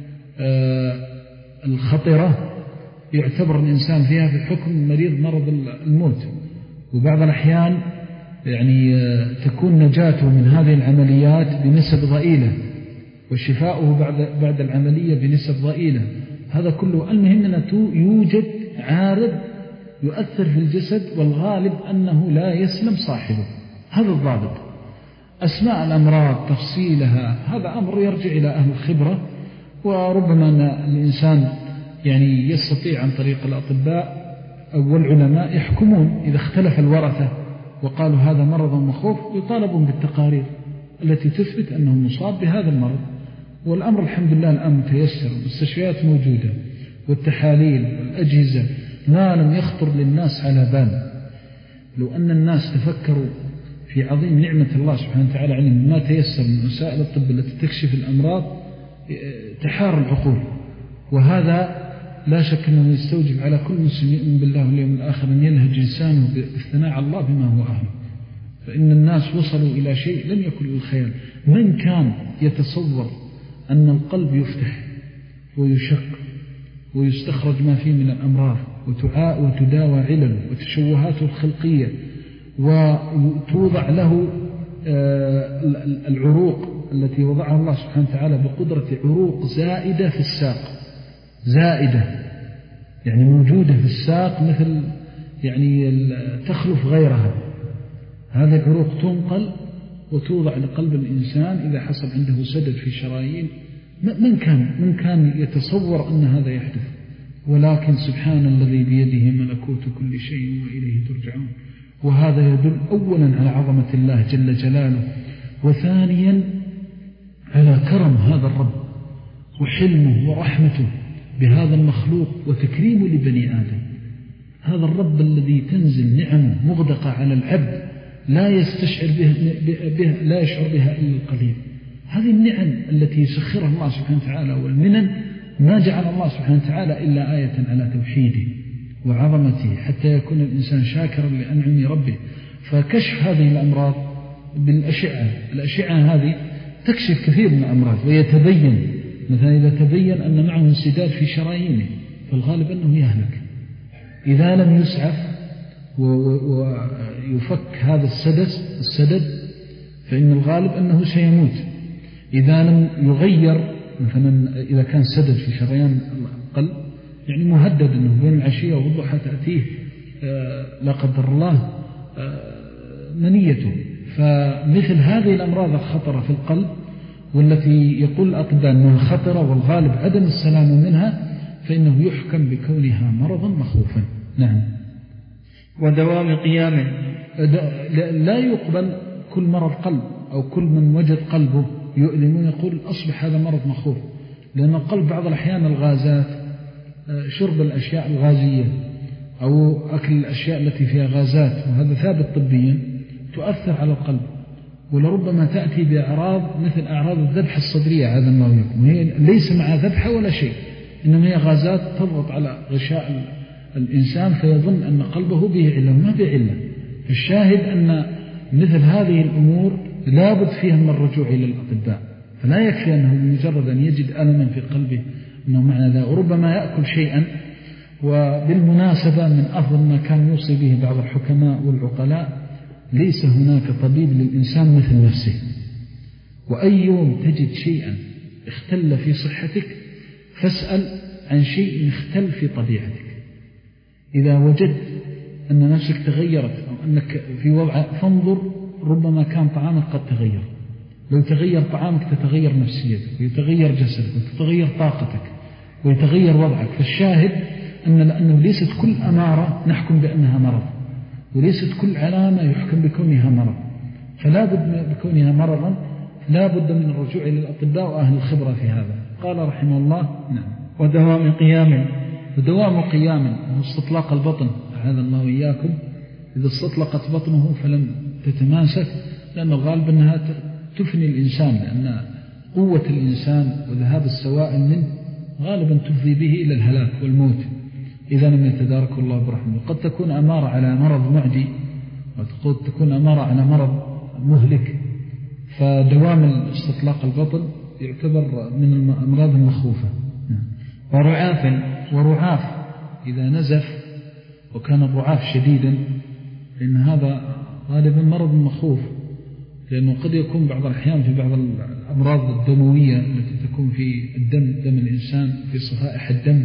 S2: الخطرة يعتبر الإنسان فيها في حكم مريض مرض الموت، وبعض الأحيان يعني تكون نجاته من هذه العمليات بنسب ضئيلة، وشفاؤه بعد بعد العملية بنسب ضئيلة. هذا كله المهم أنه يوجد عارض يؤثر في الجسد، والغالب أنه لا يسلم صاحبه. هذا الضابط. أسماء الأمراض تفصيلها هذا أمر يرجع إلى أهل الخبرة، وربما أن الإنسان يعني يستطيع عن طريق الأطباء أو العلماء يحكمون إذا اختلف الورثة وقالوا هذا مرض مخوف، يطالبون بالتقارير التي تثبت أنه مصاب بهذا المرض. والأمر الحمد لله الآن متيسر، والمستشفيات موجودة والتحاليل والأجهزة ما لم يخطر للناس على بال. لو أن الناس تفكروا في عظيم نعمة الله سبحانه وتعالى عليهم ما تيسر من وسائل الطب التي تكشف الأمراض تحار العقول. وهذا لا شك أنه يستوجب على كل مسلم يؤمن بالله واليوم الآخر أن يلهج لسانه بالثناء على الله بما هو أهله، فإن الناس وصلوا إلى شيء لم يكن للخيال. من كان يتصور أن القلب يفتح ويشق ويستخرج ما فيه من الأمراض وتعاء وتداوى علله وتشوهاته الخلقية وتوضع له العروق التي وضعها الله سبحانه وتعالى بقدرة عروق زائدة في الساق، زائدة يعني موجودة في الساق مثل يعني تخلف غيرها. هذه العروق تنقل وتوضع لقلب الإنسان إذا حصل عنده سدد في شرايين. من كان من كان يتصور أن هذا يحدث؟ ولكن سبحان الذي بيده ملكوت كل شيء وإليه ترجعون. وهذا يدل أولا على عظمة الله جل جلاله، وثانيا على كرم هذا الرب وحلمه ورحمته بهذا المخلوق وتكريمه لبني آدم. هذا الرب الذي تنزل نعمه مغدقة على العبد لا يستشعر به, به لا يشعر بها إلا القليل. هذه النعم التي يسخرها الله سبحانه وتعالى والمنن ما جعل الله سبحانه وتعالى إلا آية على توحيده وعظمته حتى يكون الإنسان شاكرا لأنعم ربه. فكشف هذه الأمراض بالأشعة، الأشعة هذه تكشف كثير من الأمراض ويتبين مثلا إذا تبين أن معه انسداد في شرايينه فالغالب أنه يهلك. إذا لم يسعف ويفك هذا السدد السدد فإن الغالب أنه سيموت. إذا لم يغير مثلا إذا كان سدد في شريان القلب يعني مهدد أنه بين العشية والضحى تأتيه لا قدر الله منيته. فمثل هذه الأمراض الخطرة في القلب والتي يقول الأطباء أنها خطرة والغالب عدم السلام منها فإنه يحكم بكونها مرضا مخوفا. نعم.
S1: ودوام قيامه،
S2: لا يقبل كل مرض قلب أو كل من وجد قلبه يؤلم يقول أصبح هذا مرض مخوف، لأن القلب بعض الأحيان الغازات، شرب الأشياء الغازية أو أكل الأشياء التي فيها غازات وهذا ثابت طبيا تؤثر على القلب، ولربما تأتي بأعراض مثل أعراض الذبحة الصدرية هذا ما يكون، وهي ليس مع ذبحة ولا شيء إنما هي غازات تضغط على غشاء الإنسان فيظن أن قلبه به علة وما به علة. الشاهد أن مثل هذه الأمور لابد فيها من الرجوع إلى الأطباء، فلا يكفي أنه بمجرد أن يجد ألما في قلبه أنه معنى ذا، وربما يأكل شيئا. وبالمناسبة من أفضل ما كان يوصي به بعض الحكماء والعقلاء ليس هناك طبيب للإنسان مثل نفسه، وأي يوم تجد شيئا اختل في صحتك فاسأل عن شيء اختل في طبيعتك. إذا وجدت أن نفسك تغيرت أو أنك في وضع فانظر ربما كان طعامك قد تغير. لو تغير طعامك تتغير نفسيتك ويتغير جسدك وتتغير طاقتك ويتغير وضعك. فالشاهد أن لأنه ليست كل أمارة نحكم بأنها مرض، وليست كل علامة يحكم بكونها مرض، فلا بد بكونها مرضا لا بد من الرجوع إلى الأطباء وأهل الخبرة في هذا. قال رحمه الله نعم.
S1: ودوام قيام،
S2: ودوام قيام واستطلاق البطن هذا الله وإياكم. إذا استطلقت بطنه فلم تتماسك لأن الغالب أنها تفني الإنسان، لأن قوة الإنسان وذهاب السوائل منه غالبا تفضي به إلى الهلاك والموت إذا لم يتدارك الله برحمه. قد تكون أمارة على مرض معدي وقد تكون أمارة على مرض مهلك، فدوام استطلاق البطن يعتبر من الأمراض المخوفة.
S1: ورعاف
S2: ورعاف إذا نزف وكان الرعاف شديدا، لأن هذا غالبا مرض مخوف، لأنه قد يكون بعض الأحيان في بعض الأمراض الدموية التي تكون في الدم، دم الإنسان، في صفائح الدم،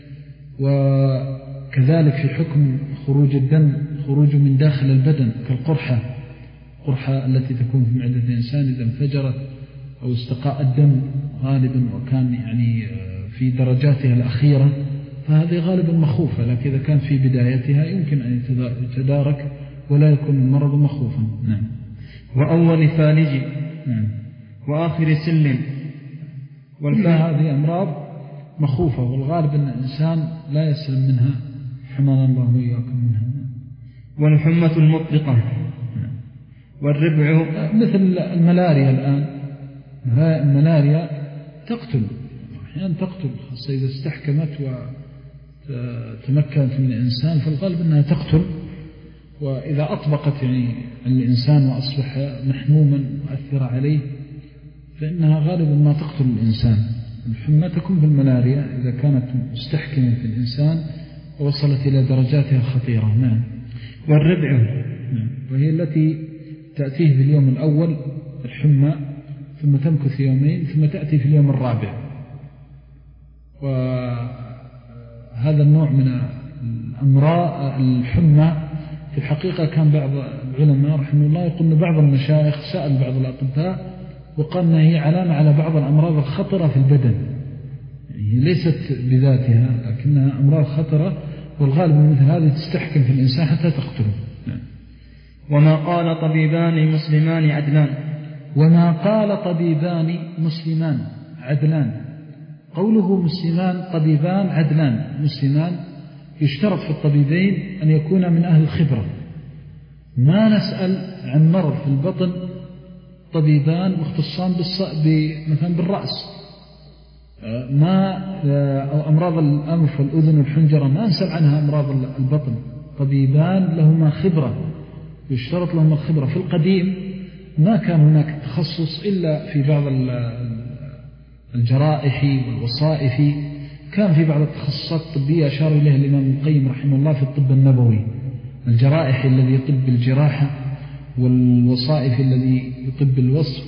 S2: وكذلك في حكم خروج الدم خروج من داخل البدن كالقرحة، قرحة التي تكون في معدة الإنسان إذا انفجرت أو استقاء الدم غالبا وكان يعني في درجاتها الأخيرة، فهذه غالبا مخوفة، لكن إذا كان في بدايتها يمكن أن يتدارك ولا يكون المرض مخوفا. نعم.
S1: وأول فالج
S2: نعم.
S1: وآخر سلم.
S2: كل هذه أمراض مخوفة، والغالب أن الإنسان لا يسلم منها، حمانا الله وإياكم منها.
S1: والحمة المطلقة والربع
S2: مثل الملاريا الآن، الملاريا تقتل أحيانا، تقتل خاصة إذا استحكمت وتمكنت من الإنسان، فالغالب أنها تقتل، وإذا أطبقت يعني الإنسان وأصبح محموما مؤثرة عليه فإنها غالبا ما تقتل الإنسان. الحمى تكون بالملاريا إذا كانت مستحكمة في الإنسان ووصلت إلى درجاتها الخطيرة. نعم.
S1: والربع
S2: نعم. وهي التي تأتيه في اليوم الأول الحمى، ثم تمكث يومين، ثم تأتي في اليوم الرابع. وهذا النوع من الأمراض الحمى في الحقيقة كان بعض العلماء رحمه الله يقول أن بعض المشايخ سأل بعض الأطباء وقال أنها هي علامة على بعض الأمراض الخطرة في البدن، يعني هي ليست بذاتها لكنها أمراض خطرة، والغالب من مثل هذه تستحكم في الإنسان حتى تقتله.
S1: وما قال طبيبان مسلمان عدلان.
S2: وما قال طبيبان مسلمان عدلان. قوله مسلمان طبيبان عدلان، مسلمان يشترط في الطبيبين أن يكون من أهل الخبرة، ما نسأل عن مرض في البطن طبيبان مختصان مثلا بالرأس، ما أو أمراض الأنف والأذن والحنجرة ما نسأل عنها أمراض البطن، طبيبان لهما خبرة يشترط لهما الخبرة. في القديم ما كان هناك تخصص إلا في بعض الجرائح والوصائف، كان في بعض التخصصات الطبية أشار إليها الإمام القيم رحمه الله في الطب النبوي، الجرائح الذي يطب بالجراحة، والوصائف الذي يطب بالوصف،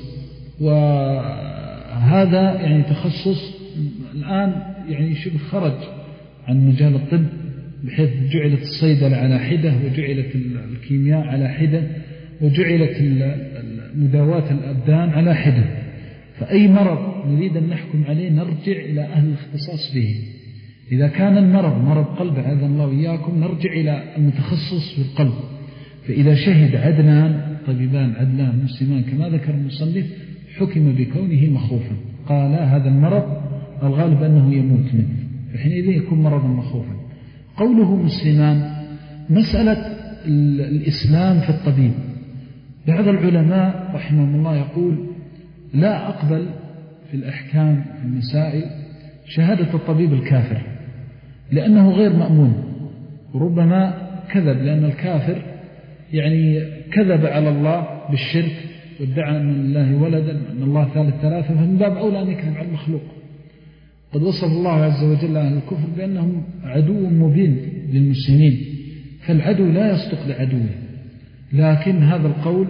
S2: وهذا يعني تخصص الآن يعني شبه خرج عن مجال الطب، بحيث جعلت الصيدلة على حدة، وجعلت الكيمياء على حدة، وجعلت مداواة الأبدان على حدة. فأي مرض نريد أن نحكم عليه نرجع إلى أهل الاختصاص به. إذا كان المرض مرض قلب عاذنا الله وإياكم نرجع إلى المتخصص في القلب. فإذا شهد عدلان طبيبان عدلان مسلمان كما ذكر المصنف حكم بكونه مخوفا، قال هذا المرض الغالب أنه يموت منه، فحينئذ يكون مرضا مخوفا. قوله مسلمان مسألة الإسلام في الطبيب، بعض العلماء رحمهم الله يقول لا أقبل في الأحكام في المسائل شهادة الطبيب الكافر، لأنه غير مأمون، وربما كذب، لأن الكافر يعني كذب على الله بالشرك وادعى أن الله ولدا أن الله ثالث ثلاثة، فمن باب أولى أن يكذب على المخلوق. قد وصف الله عز وجل أهل الكفر بأنهم عدو مبين للمسلمين، فالعدو لا يصدق لعدوه. لكن هذا القول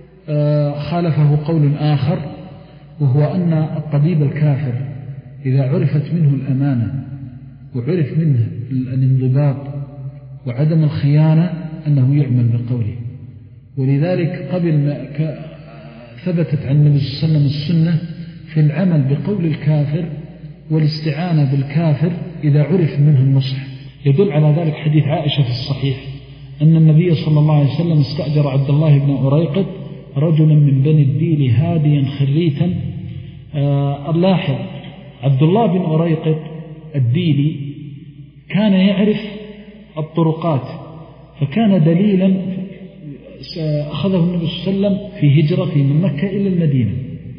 S2: خالفه قول آخر، وهو أن الطبيب الكافر إذا عرفت منه الأمانة وعرف منه الانضباط وعدم الخيانة أنه يعمل بقوله. ولذلك قبل ما ثبتت عن النبي صلى الله عليه وسلم السنة في العمل بقول الكافر والاستعانة بالكافر إذا عرف منه النصح. يدل على ذلك حديث عائشة في الصحيح أن النبي صلى الله عليه وسلم استأجر عبد الله بن أريقط رجلا من بني الديل هاديا خريتا. آه اللاحظ عبد الله بن أريقط الديلي كان يعرف الطرقات، فكان دليلا أخذه النبي صلى الله عليه وسلم في هجرته من مكة إلى المدينة،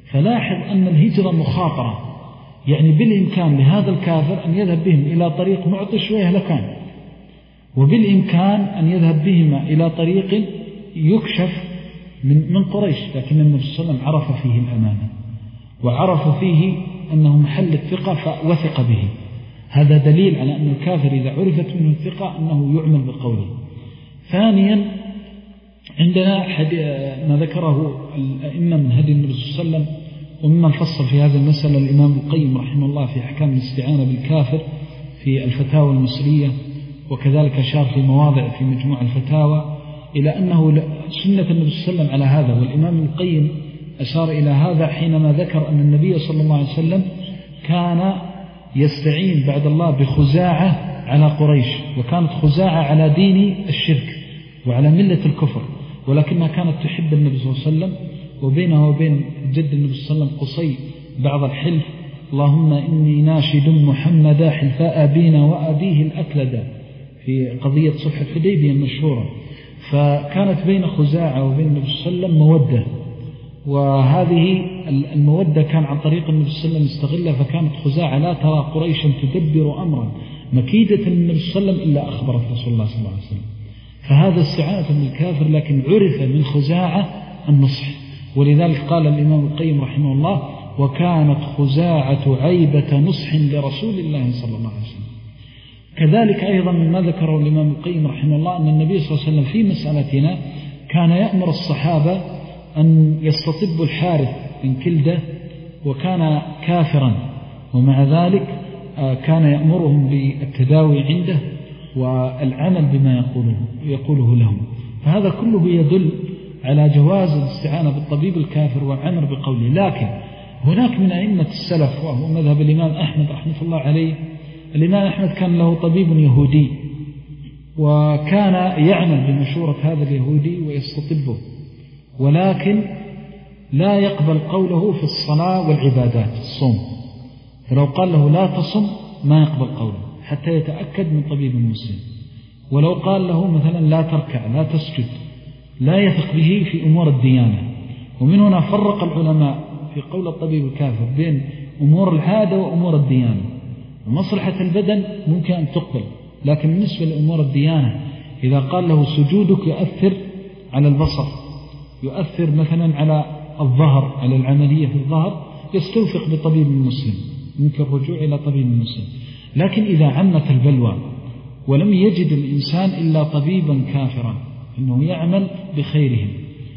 S2: فلاحظ أن الهجرة مخاطرة، يعني بالإمكان لهذا الكافر أن يذهب بهم إلى طريق معطش ويهلكان، وبالإمكان أن يذهب بهما إلى طريق يكشف من من قريش، لكن النبي صلى الله عليه وسلم عرف فيه الأمانة وعرف فيه أنه محل الثقة فوثق به. هذا دليل على أن الكافر إذا عرفت منه الثقة أنه يعمل بقوله. ثانيا عندنا ما ذكره الأئمة من هدي النبي صلى الله عليه وسلم، ومما فصل في هذه المسألة الإمام القيم رحمه الله في أحكام الاستعانة بالكافر في الفتاوى المصرية، وكذلك شار في مواضع في مجموع الفتاوى، إلى أنه سنة النبي صلى الله عليه وسلم على هذا. والإمام القيم أشار إلى هذا حينما ذكر أن النبي صلى الله عليه وسلم كان يستعين بعد الله بخزاعة على قريش، وكانت خزاعة على دين الشرك وعلى ملة الكفر، ولكنها كانت تحب النبي صلى الله عليه وسلم، وبينه وبين جد النبي صلى الله عليه وسلم قصي بعض الحلف: اللهم إني ناشد محمدا حلفاء أبينا وأبيه الأكلدا، في قضية صلح الحديبية المشهورة. فكانت بين خزاعة وبين النبي صلى الله عليه وسلم مودة، وهذه المودة كان عن طريق النبي صلى الله عليه وسلم يستغلها، فكانت خزاعة لا ترى قريشا تدبر أمرا مكيدة النبي صلى الله عليه وسلم إلا أخبرت رسول الله صلى الله عليه وسلم. فهذا استعانة بالكافر، لكن عرف من خزاعة النصح. ولذلك قال الإمام القيم رحمه الله: وكانت خزاعة عيبة نصح لرسول الله صلى الله عليه وسلم. كذلك أيضا مما ذكره الإمام القيم رحمه الله أن النبي صلى الله عليه وسلم في مسألتنا كان يأمر الصحابة أن يستطبوا الحارث من كلدة، وكان كافرا، ومع ذلك كان يأمرهم بالتداوي عنده والعمل بما يقوله, يقوله لهم. فهذا كله يدل على جواز الاستعانة بالطبيب الكافر والعمل بقوله. لكن هناك من أئمة السلف، وهو مذهب الإمام أحمد رحمه الله عليه. الإمام أحمد كان له طبيب يهودي، وكان يعمل بمشورة هذا اليهودي ويستطبه، ولكن لا يقبل قوله في الصلاة والعبادات الصوم. فلو قال له لا تصم ما يقبل قوله حتى يتأكد من طبيب المسلم. ولو قال له مثلا لا تركع لا تسجد لا يثق به في أمور الديانة. ومن هنا فرق العلماء في قول الطبيب الكافر بين أمور العادة وأمور الديانة. ومصلحة البدن ممكن أن تقبل، لكن بالنسبة لأمور الديانة إذا قال له سجودك يؤثر على البصر، يؤثر مثلا على الظهر، على العملية في الظهر، يستوثق بطبيب المسلم، يمكن الرجوع إلى طبيب المسلم. لكن إذا عمت البلوى ولم يجد الإنسان إلا طبيبا كافرا إنه يعمل بخيرهم.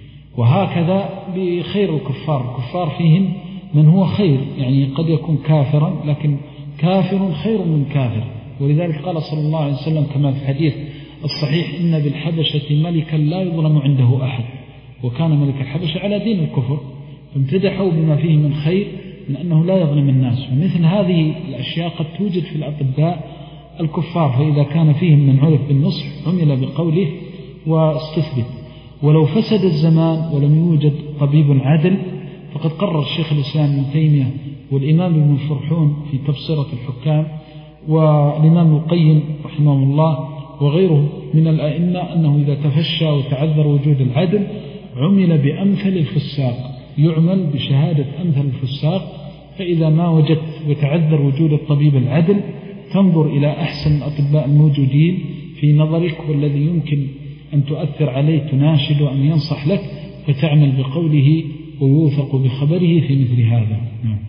S2: وهكذا بخير الكفار، الكفار فيهم من هو خير، يعني قد يكون كافرا لكن كافر خير من كافر. ولذلك قال صلى الله عليه وسلم كما في الحديث الصحيح: إن بالحبشة ملكا لا يظلم عنده أحد. وكان ملك الحبشة على دين الكفر، فامتدحوا بما فيه من خير من أنه لا يظلم الناس. ومثل هذه الأشياء قد توجد في الأطباء الكفار، فإذا كان فيهم من عرف بالنصح عمل بقوله واستثبت. ولو فسد الزمان ولم يوجد طبيب عدل، فقد قرر الشيخ الإسلام ابن تيمية والإمام ابن الفرحون في تبصرة الحكام والإمام القيم رحمه الله وغيره من الأئمة أنه إذا تفشى وتعذر وجود العدل عمل بأمثل الفساق، يعمل بشهادة أمثل الفساق. فإذا ما وجدت وتعذر وجود الطبيب العدل تنظر إلى أحسن الأطباء الموجودين في نظرك والذي يمكن أن تؤثر عليه، تناشد أن ينصح لك، فتعمل بقوله ويوثق بخبره في مثل هذا.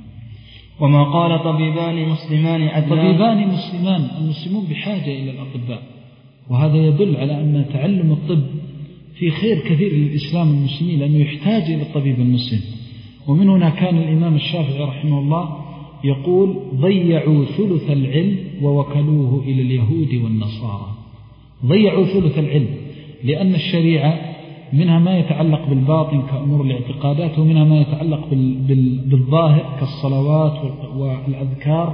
S1: وما قال طبيبان مسلمان عدلان.
S2: طبيبان مسلمان، المسلمون بحاجة إلى الأطباء، وهذا يدل على أن تعلم الطب في خير كثير للإسلام المسلمين، لأنه يحتاج إلى الطبيب المسلم. ومن هنا كان الإمام الشافعي رحمه الله يقول: ضيعوا ثلث العلم ووكلوه إلى اليهود والنصارى. ضيعوا ثلث العلم، لأن الشريعة منها ما يتعلق بالباطن كأمور الاعتقادات، ومنها ما يتعلق بالظاهر كالصلوات والأذكار،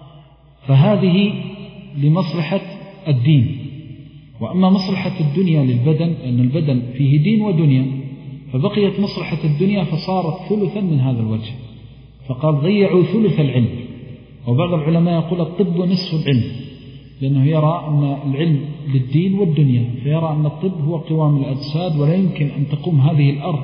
S2: فهذه لمصلحة الدين. وأما مصلحة الدنيا للبدن، لأن البدن فيه دين ودنيا، فبقيت مصلحة الدنيا فصارت ثلثا من هذا الوجه، فقال ضيعوا ثلث العلم. وبعض العلماء يقول الطب نصف العلم، لأنه يرى أن العلم للدين والدنيا، فيرى أن الطب هو قوام الأجساد، ولا يمكن أن تقوم هذه الأرض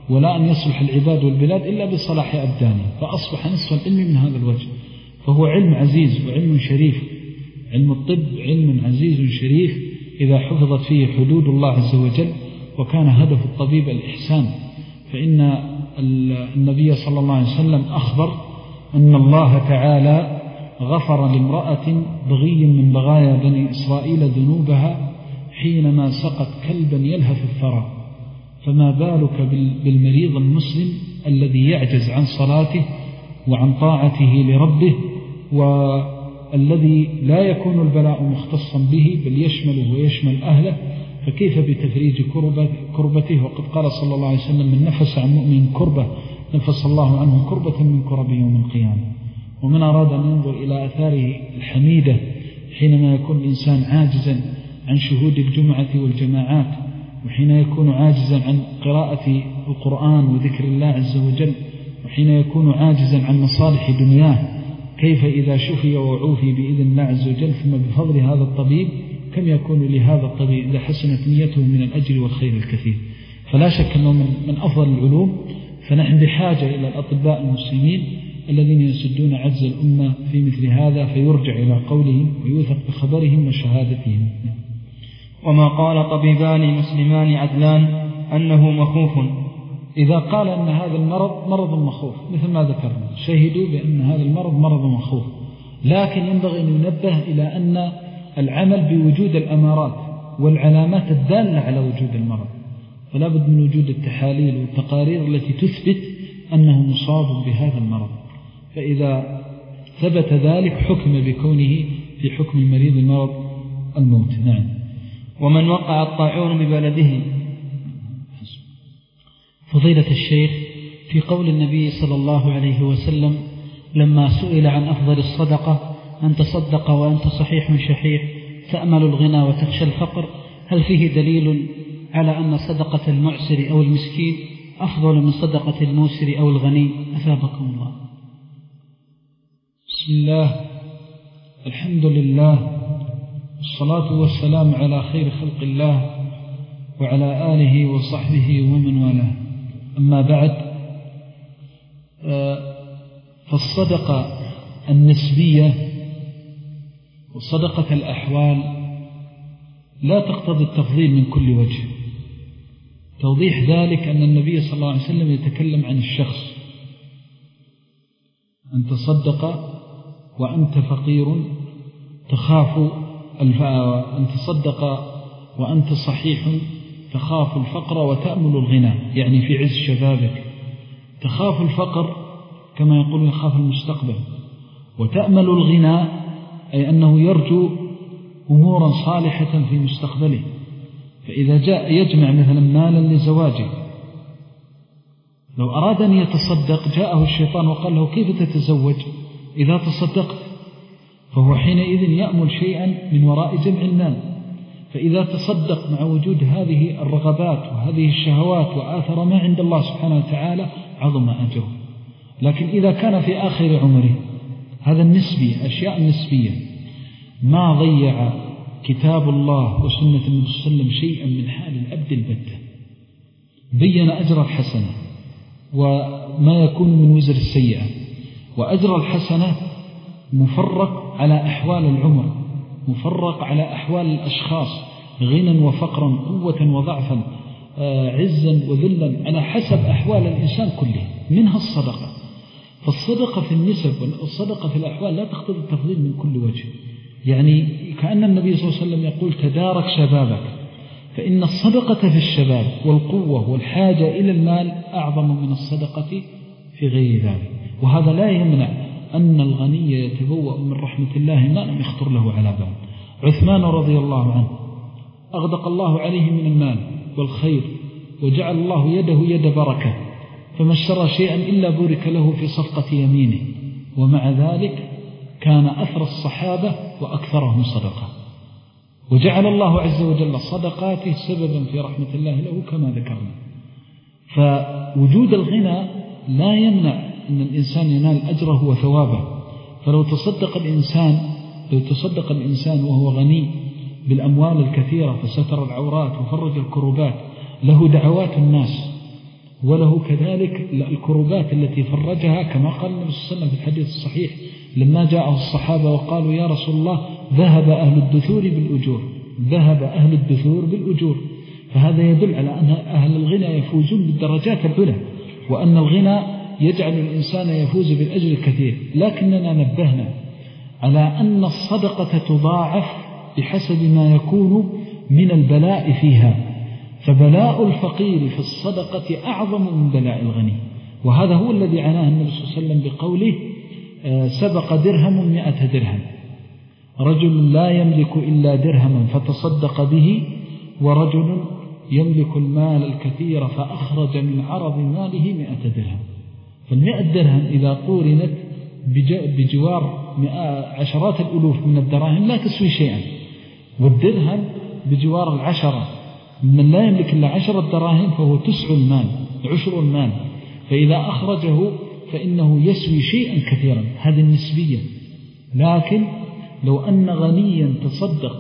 S2: ولا أن يصلح العباد والبلاد إلا بصلاح أبدانه، فأصبح نصف العلم من هذا الوجه. فهو علم عزيز وعلم شريف. علم الطب علم عزيز شريف إذا حفظت فيه حدود الله عز وجل وكان هدف الطبيب الإحسان. فإن النبي صلى الله عليه وسلم أخبر أن الله تعالى غفر لامرأة بغي من بغايا بني إسرائيل ذنوبها حينما سقت كلبا يلهث الثرى، فما بالك بالمريض المسلم الذي يعجز عن صلاته وعن طاعته لربه، والذي لا يكون البلاء مختصا به بل يشمله ويشمل أهله، فكيف بتفريج كربته؟ وقد قال صلى الله عليه وسلم: من نفس عن مؤمن كربة نفس الله عنه كربة من كرب يوم القيامة. ومن أراد أن ينظر إلى آثاره الحميدة حينما يكون الإنسان عاجزا عن شهود الجمعة والجماعات، وحين يكون عاجزا عن قراءة القرآن وذكر الله عز وجل، وحين يكون عاجزا عن مصالح دنياه، كيف إذا شفي وعوفي بإذن الله عز وجل ثم بفضل هذا الطبيب كم يكون لهذا الطبيب إذا حسنت نيته من الأجر والخير الكثير. فلا شك أنه من أفضل العلوم. فنحن بحاجة إلى الأطباء المسلمين الذين يسدون عجز الأمة في مثل هذا، فيرجع إلى قولهم ويوثق بخبرهم وشهادتهم.
S1: وما قال طبيبان مسلمان عدلان أنه مخوف.
S2: إذا قال أن هذا المرض مرض مخوف مثل ما ذكرنا، شهدوا بأن هذا المرض مرض مخوف، لكن ينبغي أن ينبه إلى أن العمل بوجود الأمارات والعلامات الدالة على وجود المرض، فلا بد من وجود التحاليل والتقارير التي تثبت أنه مصاب بهذا المرض. فإذا ثبت ذلك حكم بكونه في حكم المريض المرض الموت. نعم.
S1: ومن وقع الطاعون ببلده.
S3: فضيلة الشيخ، في قول النبي صلى الله عليه وسلم لما سئل عن أفضل الصدقة: أن تصدق وأنت صحيح شحيح تأمل الغنى وتخشى الفقر، هل فيه دليل على أن صدقة المعسر أو المسكين أفضل من صدقة الموسر أو الغني؟ أثابكم الله.
S2: بسم الله، الحمد لله، والصلاة والسلام على خير خلق الله وعلى آله وصحبه ومن والاه. أما بعد، فالصدقة النسبية وصدقة الأحوال لا تقتضي التفضيل من كل وجه. توضيح ذلك أن النبي صلى الله عليه وسلم يتكلم عن الشخص: أن تصدق وأنت فقير تخاف أن تصدق وأنت صحيح تخاف الفقر وتأمل الغنى، يعني في عز شبابك تخاف الفقر كما يقول يخاف المستقبل، وتأمل الغنى أي أنه يرجو أمورا صالحة في مستقبله. فإذا جاء يجمع مثلا مالا لزواجه، لو أراد أن يتصدق جاءه الشيطان وقال له: كيف تتزوج إذا تصدقت؟ فهو حينئذ يأمل شيئا من وراء جمع المال. فإذا تصدق مع وجود هذه الرغبات وهذه الشهوات وآثر ما عند الله سبحانه وتعالى عظم أجره. لكن إذا كان في آخر عمره، هذا النسبي، أشياء نسبية، ما ضيع كتاب الله وسنة النبي صلى الله عليه وسلم شيئا من حال العبد البتة، بين أجر الحسنة وما يكون من وزر السيئة. وأجر الحسنة مفرق على أحوال العمر، مفرق على أحوال الأشخاص، غنى وفقرا، قوة وضعفا، عزا وذلا، على حسب أحوال الإنسان كله، منها الصدقة. فالصدقة في النسب والصدقة في الأحوال لا تقتضي التفضيل من كل وجه. يعني كأن النبي صلى الله عليه وسلم يقول: تدارك شبابك، فإن الصدقة في الشباب والقوة والحاجة إلى المال أعظم من الصدقة في غير ذلك. وهذا لا يمنع أن الغني يتبوأ من رحمة الله ما لم يخطر له على بال. عثمان رضي الله عنه أغدق الله عليه من المال والخير، وجعل الله يده يد بركة، فما اشترى شيئا إلا بورك له في صفقة يمينه، ومع ذلك كان أثر الصحابة وأكثرهم صدقة، وجعل الله عز وجل صدقاته سببا في رحمة الله له كما ذكرنا. فوجود الغنى لا يمنع أن الإنسان ينال أجره وثوابه. فلو تصدق الإنسان لو تصدق الإنسان وهو غني بالأموال الكثيرة فستر العورات وفرج الكروبات، له دعوات الناس
S4: وله كذلك الكربات التي فرجها، كما قال النبي صلى الله عليه وسلم في الحديث الصحيح لما جاءه الصحابة وقالوا يا رسول الله ذهب أهل الدثور بالأجور، ذهب أهل الدثور بالأجور. فهذا يدل على أن أهل الغنى يفوزون بالدرجات العلى، وأن الغنى يجعل الإنسان يفوز بالأجر الكثير. لكننا نبهنا على أن الصدقة تضاعف بحسب ما يكون من البلاء فيها، فبلاء الفقير في الصدقة أعظم من بلاء الغني، وهذا هو الذي عناه النبي صلى الله عليه وسلم بقوله سبق درهم مئة درهم، رجل لا يملك إلا درهما فتصدق به، ورجل يملك المال الكثير فأخرج من عرض ماله مئة درهم. فالمئة درهم إذا قورنت بجوار عشرات الألوف من الدراهم لا تسوي شيئا، والدرهم بجوار العشرة من لا يملك إلا عشرة دراهم فهو تسع المال، عشر المال، فإذا أخرجه فإنه يسوي شيئا كثيرا. هذه النسبية. لكن لو أن غنيا تصدق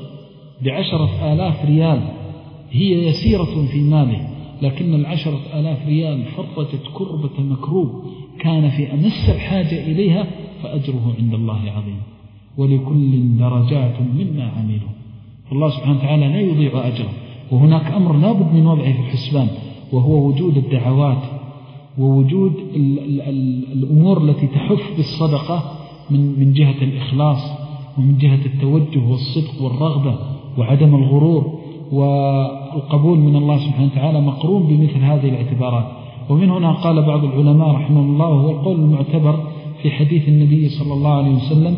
S4: بعشرة آلاف ريال هي يسيرة في ماله، لكن العشرة آلاف ريال فرجت كربة مكروب كان في أمس الحاجة إليها، فأجره عند الله عظيم. ولكل درجات مما عملوا، فالله سبحانه وتعالى لا يضيع أجره. وهناك أمر لا بد من وضعه في الحسبان، وهو وجود الدعوات ووجود ال ال ال الأمور التي تحف بالصدقة من من جهة الإخلاص ومن جهة التوجه والصدق والرغبة وعدم الغرور، والقبول من الله سبحانه وتعالى مقرون بمثل هذه الاعتبارات. ومن هنا قال بعض العلماء رحمه الله، وهو القول المعتبر في حديث النبي صلى الله عليه وسلم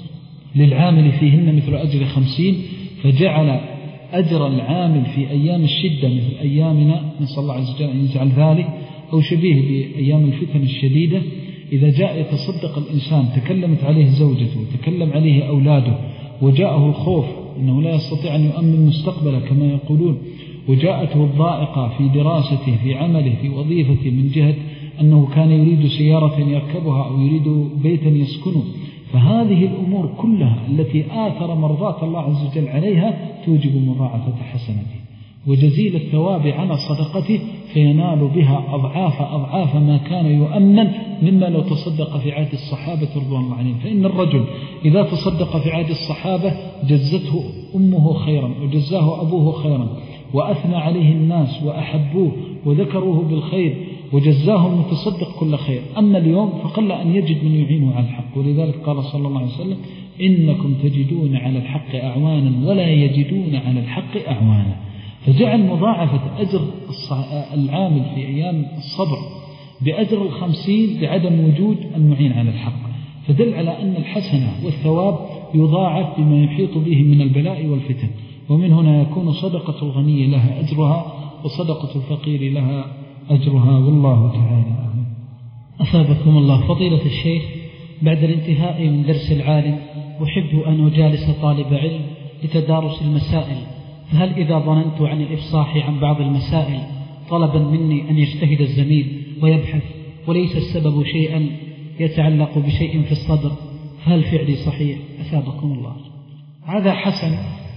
S4: للعامل فيهن مثل أجر خمسين، فجعل أجر العامل في أيام الشدة مثل أيامنا، نسأل الله عز وجل أن يجعل ذلك، أو شبيه بأيام الفتن الشديدة. إذا جاء يتصدق الإنسان تكلمت عليه زوجته وتكلم عليه أولاده وجاءه الخوف أنه لا يستطيع أن يؤمن مستقبله كما يقولون، وجاءته الضائقة في دراسته في عمله في وظيفته من جهة أنه كان يريد سيارة يركبها أو يريد بيتا يسكنه، فهذه الأمور كلها التي آثر مرضات الله عز وجل عليها توجب مضاعفة حسنته وجزيل الثواب على صدقته، فينال بها أضعاف أضعاف ما كان يؤمن مما لو تصدق في عهد الصحابة رضوان الله عليهم. فإن الرجل إذا تصدق في عهد الصحابة جزته أمه خيرا وجزاه أبوه خيرا وأثنى عليه الناس وأحبوه وذكروه بالخير وجزاه المتصدق كل خير. أما اليوم فقل أن يجد من يعينه على الحق، ولذلك قال صلى الله عليه وسلم إنكم تجدون على الحق أعوانا ولا يجدون على الحق أعوانا. فجعل مضاعفة أجر العامل في أيام الصبر بأجر الخمسين بعدم وجود المعين على الحق، فدل على أن الحسنة والثواب يضاعف بما يحيط به من البلاء والفتن. ومن هنا يكون صدقة الغني لها أجرها وصدقة الفقير لها أجرها، والله تعالى أعلم.
S3: أثابكم الله. فضيلة الشيخ، بعد الانتهاء من درس العالم أحب أن أجالس طالب علم لتدارس المسائل، فهل إذا ظننت عن الإفصاح عن بعض المسائل طلبا مني أن يجتهد الزميل ويبحث وليس السبب شيئا يتعلق بشيء في الصدر، فهل فعلي صحيح؟ أثابكم الله.
S4: هذا حسن،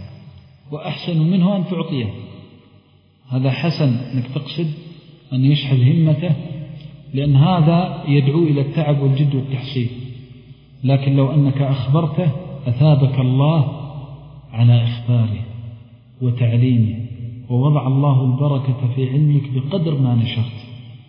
S4: وأحسن منه أن تعطيه. هذا حسن أنك تقصد أن يشحذ همته، لأن هذا يدعو إلى التعب والجد والتحصيل. لكن لو أنك أخبرته أثابك الله على إخباره وتعليمه، ووضع الله البركة في علمك بقدر ما نشرت.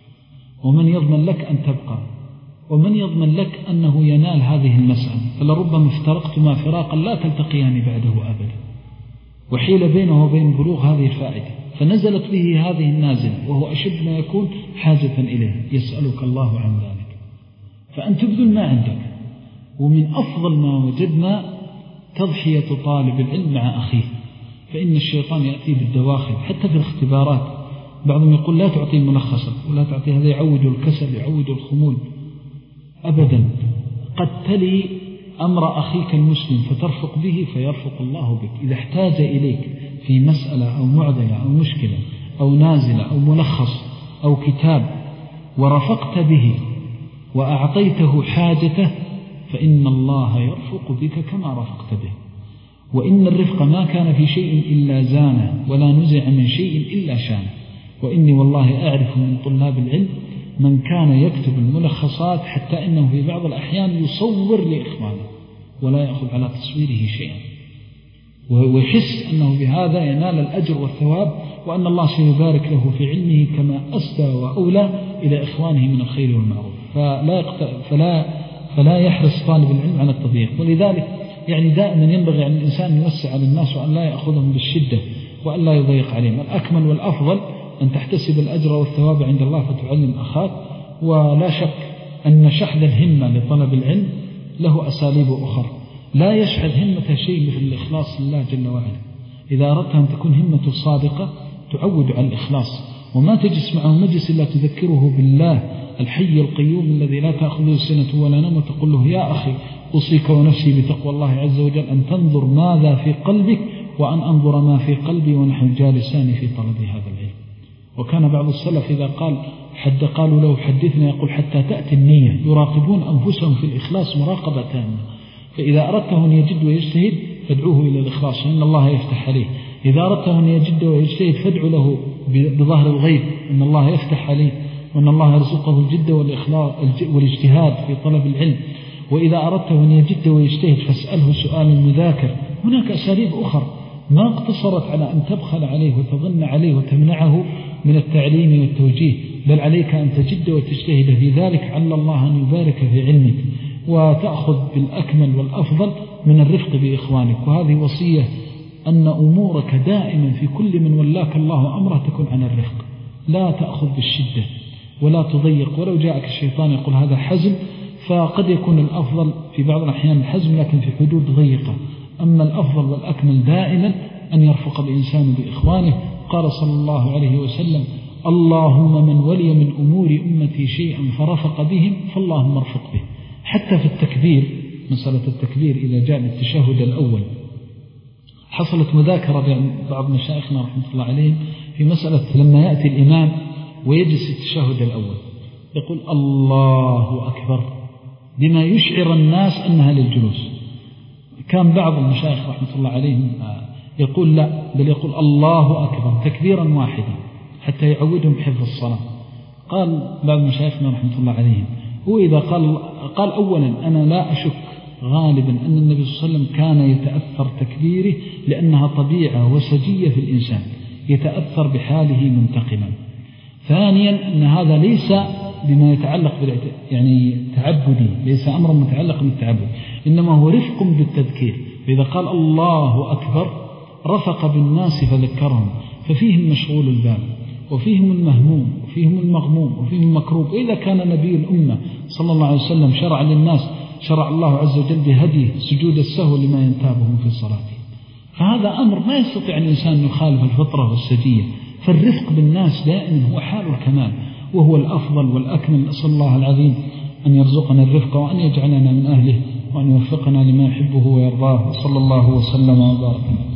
S4: ومن يضمن لك أن تبقى، ومن يضمن لك أنه ينال هذه المسألة؟ فلربما افترقتما فراقا لا تلتقيان بعده أبدا، وحيل بينه وبين بلوغ هذه الفائدة، فنزلت به هذه النازلة وهو أشد ما يكون حاجة إليه، يسألك الله عن ذلك. فأن تبذل ما عندك. ومن أفضل ما وجدنا تضحية طالب العلم مع أخيه، فإن الشيطان يأتي بالدواخل حتى في الاختبارات. بعضهم يقول لا تعطي ملخصا ولا تعطي، هذا يعود الكسل يعود الخمول. أبدا، قد تلي أمر أخيك المسلم فترفق به فيرفق الله بك. إذا احتاج إليك في مسألة أو معضلة أو مشكلة أو نازلة أو ملخص أو كتاب ورفقت به وأعطيته حاجته، فإن الله يرفق بك كما رفقت به. وإن الرفق ما كان في شيء إلا زانه، ولا نزع من شيء إلا شانه. وإني والله أعرف من طلاب العلم من كان يكتب الملخصات حتى إنه في بعض الأحيان يصور لإخوانه ولا يأخذ على تصويره شيئا، ويحس أنه بهذا ينال الأجر والثواب، وأن الله سيبارك له في علمه كما أسدى وأولى إلى إخوانه من الخير والمعروف. فلا, فلا, فلا يحرص طالب العلم على التضييق. ولذلك يعني دائما ينبغي على الإنسان يوسع على الناس وأن لا يأخذهم بالشدة وأن لا يضيق عليهم. الأكمل والأفضل أن تحتسب الأجر والثواب عند الله فتعلم أخاك. ولا شك أن شحذ الهمة لطلب العلم له أساليب أخرى، لا يشحذ همة شيء مثل الإخلاص لله جل وعلا. إذا أردت أن تكون همة صادقة تعود على الإخلاص، وما تجلس معه مجلس إلا تذكره بالله الحي القيوم الذي لا تأخذه سنة ولا نوم، وتقول له يا أخي أوصيك ونفسي بتقوى الله عز وجل أن تنظر ماذا في قلبك وأن أنظر ما في قلبي ونحن جالسان في طلب هذا العلم. وكان بعض السلف إذا قال حد قالوا له حدثنا يقول حتى تأتي النية، يراقبون أنفسهم في الإخلاص مراقبة تامة. فإذا أردته أن يجد ويجتهد فادعوه إلى الإخلاص فإن الله يفتح عليه. إذا أردته أن يجد ويجتهد فادعو له بظهر الغيب إن الله يفتح عليه وأن الله يرزقه الجد والإخلاص والاجتهاد في طلب العلم. وإذا أردته أن يجد ويجتهد فاسأله سؤال المذاكر. هناك أساليب أخرى ما اقتصرت على أن تبخل عليه وتظن عليه وتمنعه من التعليم والتوجيه، بل عليك أن تجد وتجتهد في ذلك عل الله أن يبارك في علمك، وتأخذ بالأكمل والأفضل من الرفق بإخوانك. وهذه وصية أن أمورك دائما في كل من ولاك الله أمره تكون عن الرفق، لا تأخذ بالشدة ولا تضيق. ولو جاءك الشيطان يقول هذا حزم، فقد يكون الأفضل في بعض الأحيان الحزم لكن في حدود ضيقة. أما الأفضل والأكمل دائما أن يرفق الإنسان بإخوانه. قال صلى الله عليه وسلم اللهم من ولي من أمور أمتي شيئا فرفق بهم فاللهم ارفق به. حتى في التكبير، مسألة التكبير إذا جاء التشهد الأول، حصلت مذاكرة بين بعض مشايخنا رحمة الله عليهم في مسألة لما يأتي الإمام ويجلس التشهد الأول يقول الله أكبر بما يشعر الناس أنها للجلوس. كان بعض المشايخ رحمة الله عليهم يقول لا، بل يقول الله أكبر تكبيرا واحدا حتى يعودهم حفظ الصلاة. قال بعض مشايخنا رحمة الله عليهم هو إذا قال قال أولا أنا لا أشك غالبا أن النبي صلى الله عليه وسلم كان يتأثر تكبيره لأنها طبيعة وسجية في الإنسان، يتأثر بحاله منتقما. ثانيا أن هذا ليس بما يتعلق يعني تعبدي، ليس أمرا متعلق بالتعبد، إنما هو رفق بالتذكير. فإذا قال الله أكبر رفق بالناس فذكرهم، ففيهم مشغول البال وفيهم المهموم وفيهم المغموم وفيهم المكروب. وإذا كان نبي الأمة صلى الله عليه وسلم شرع للناس، شرع الله عز وجل بهديه سجود السهو لما ينتابهم في صلاته. فهذا أمر ما يستطيع الإنسان يخالف الفطرة والسجية. فالرفق بالناس دائما هو حال الكمال وهو الأفضل والأكمل. أسأل الله العظيم أن يرزقنا الرفق وأن يجعلنا من أهله وأن يوفقنا لما يحبه ويرضاه. صلى الله وسلم وبارك.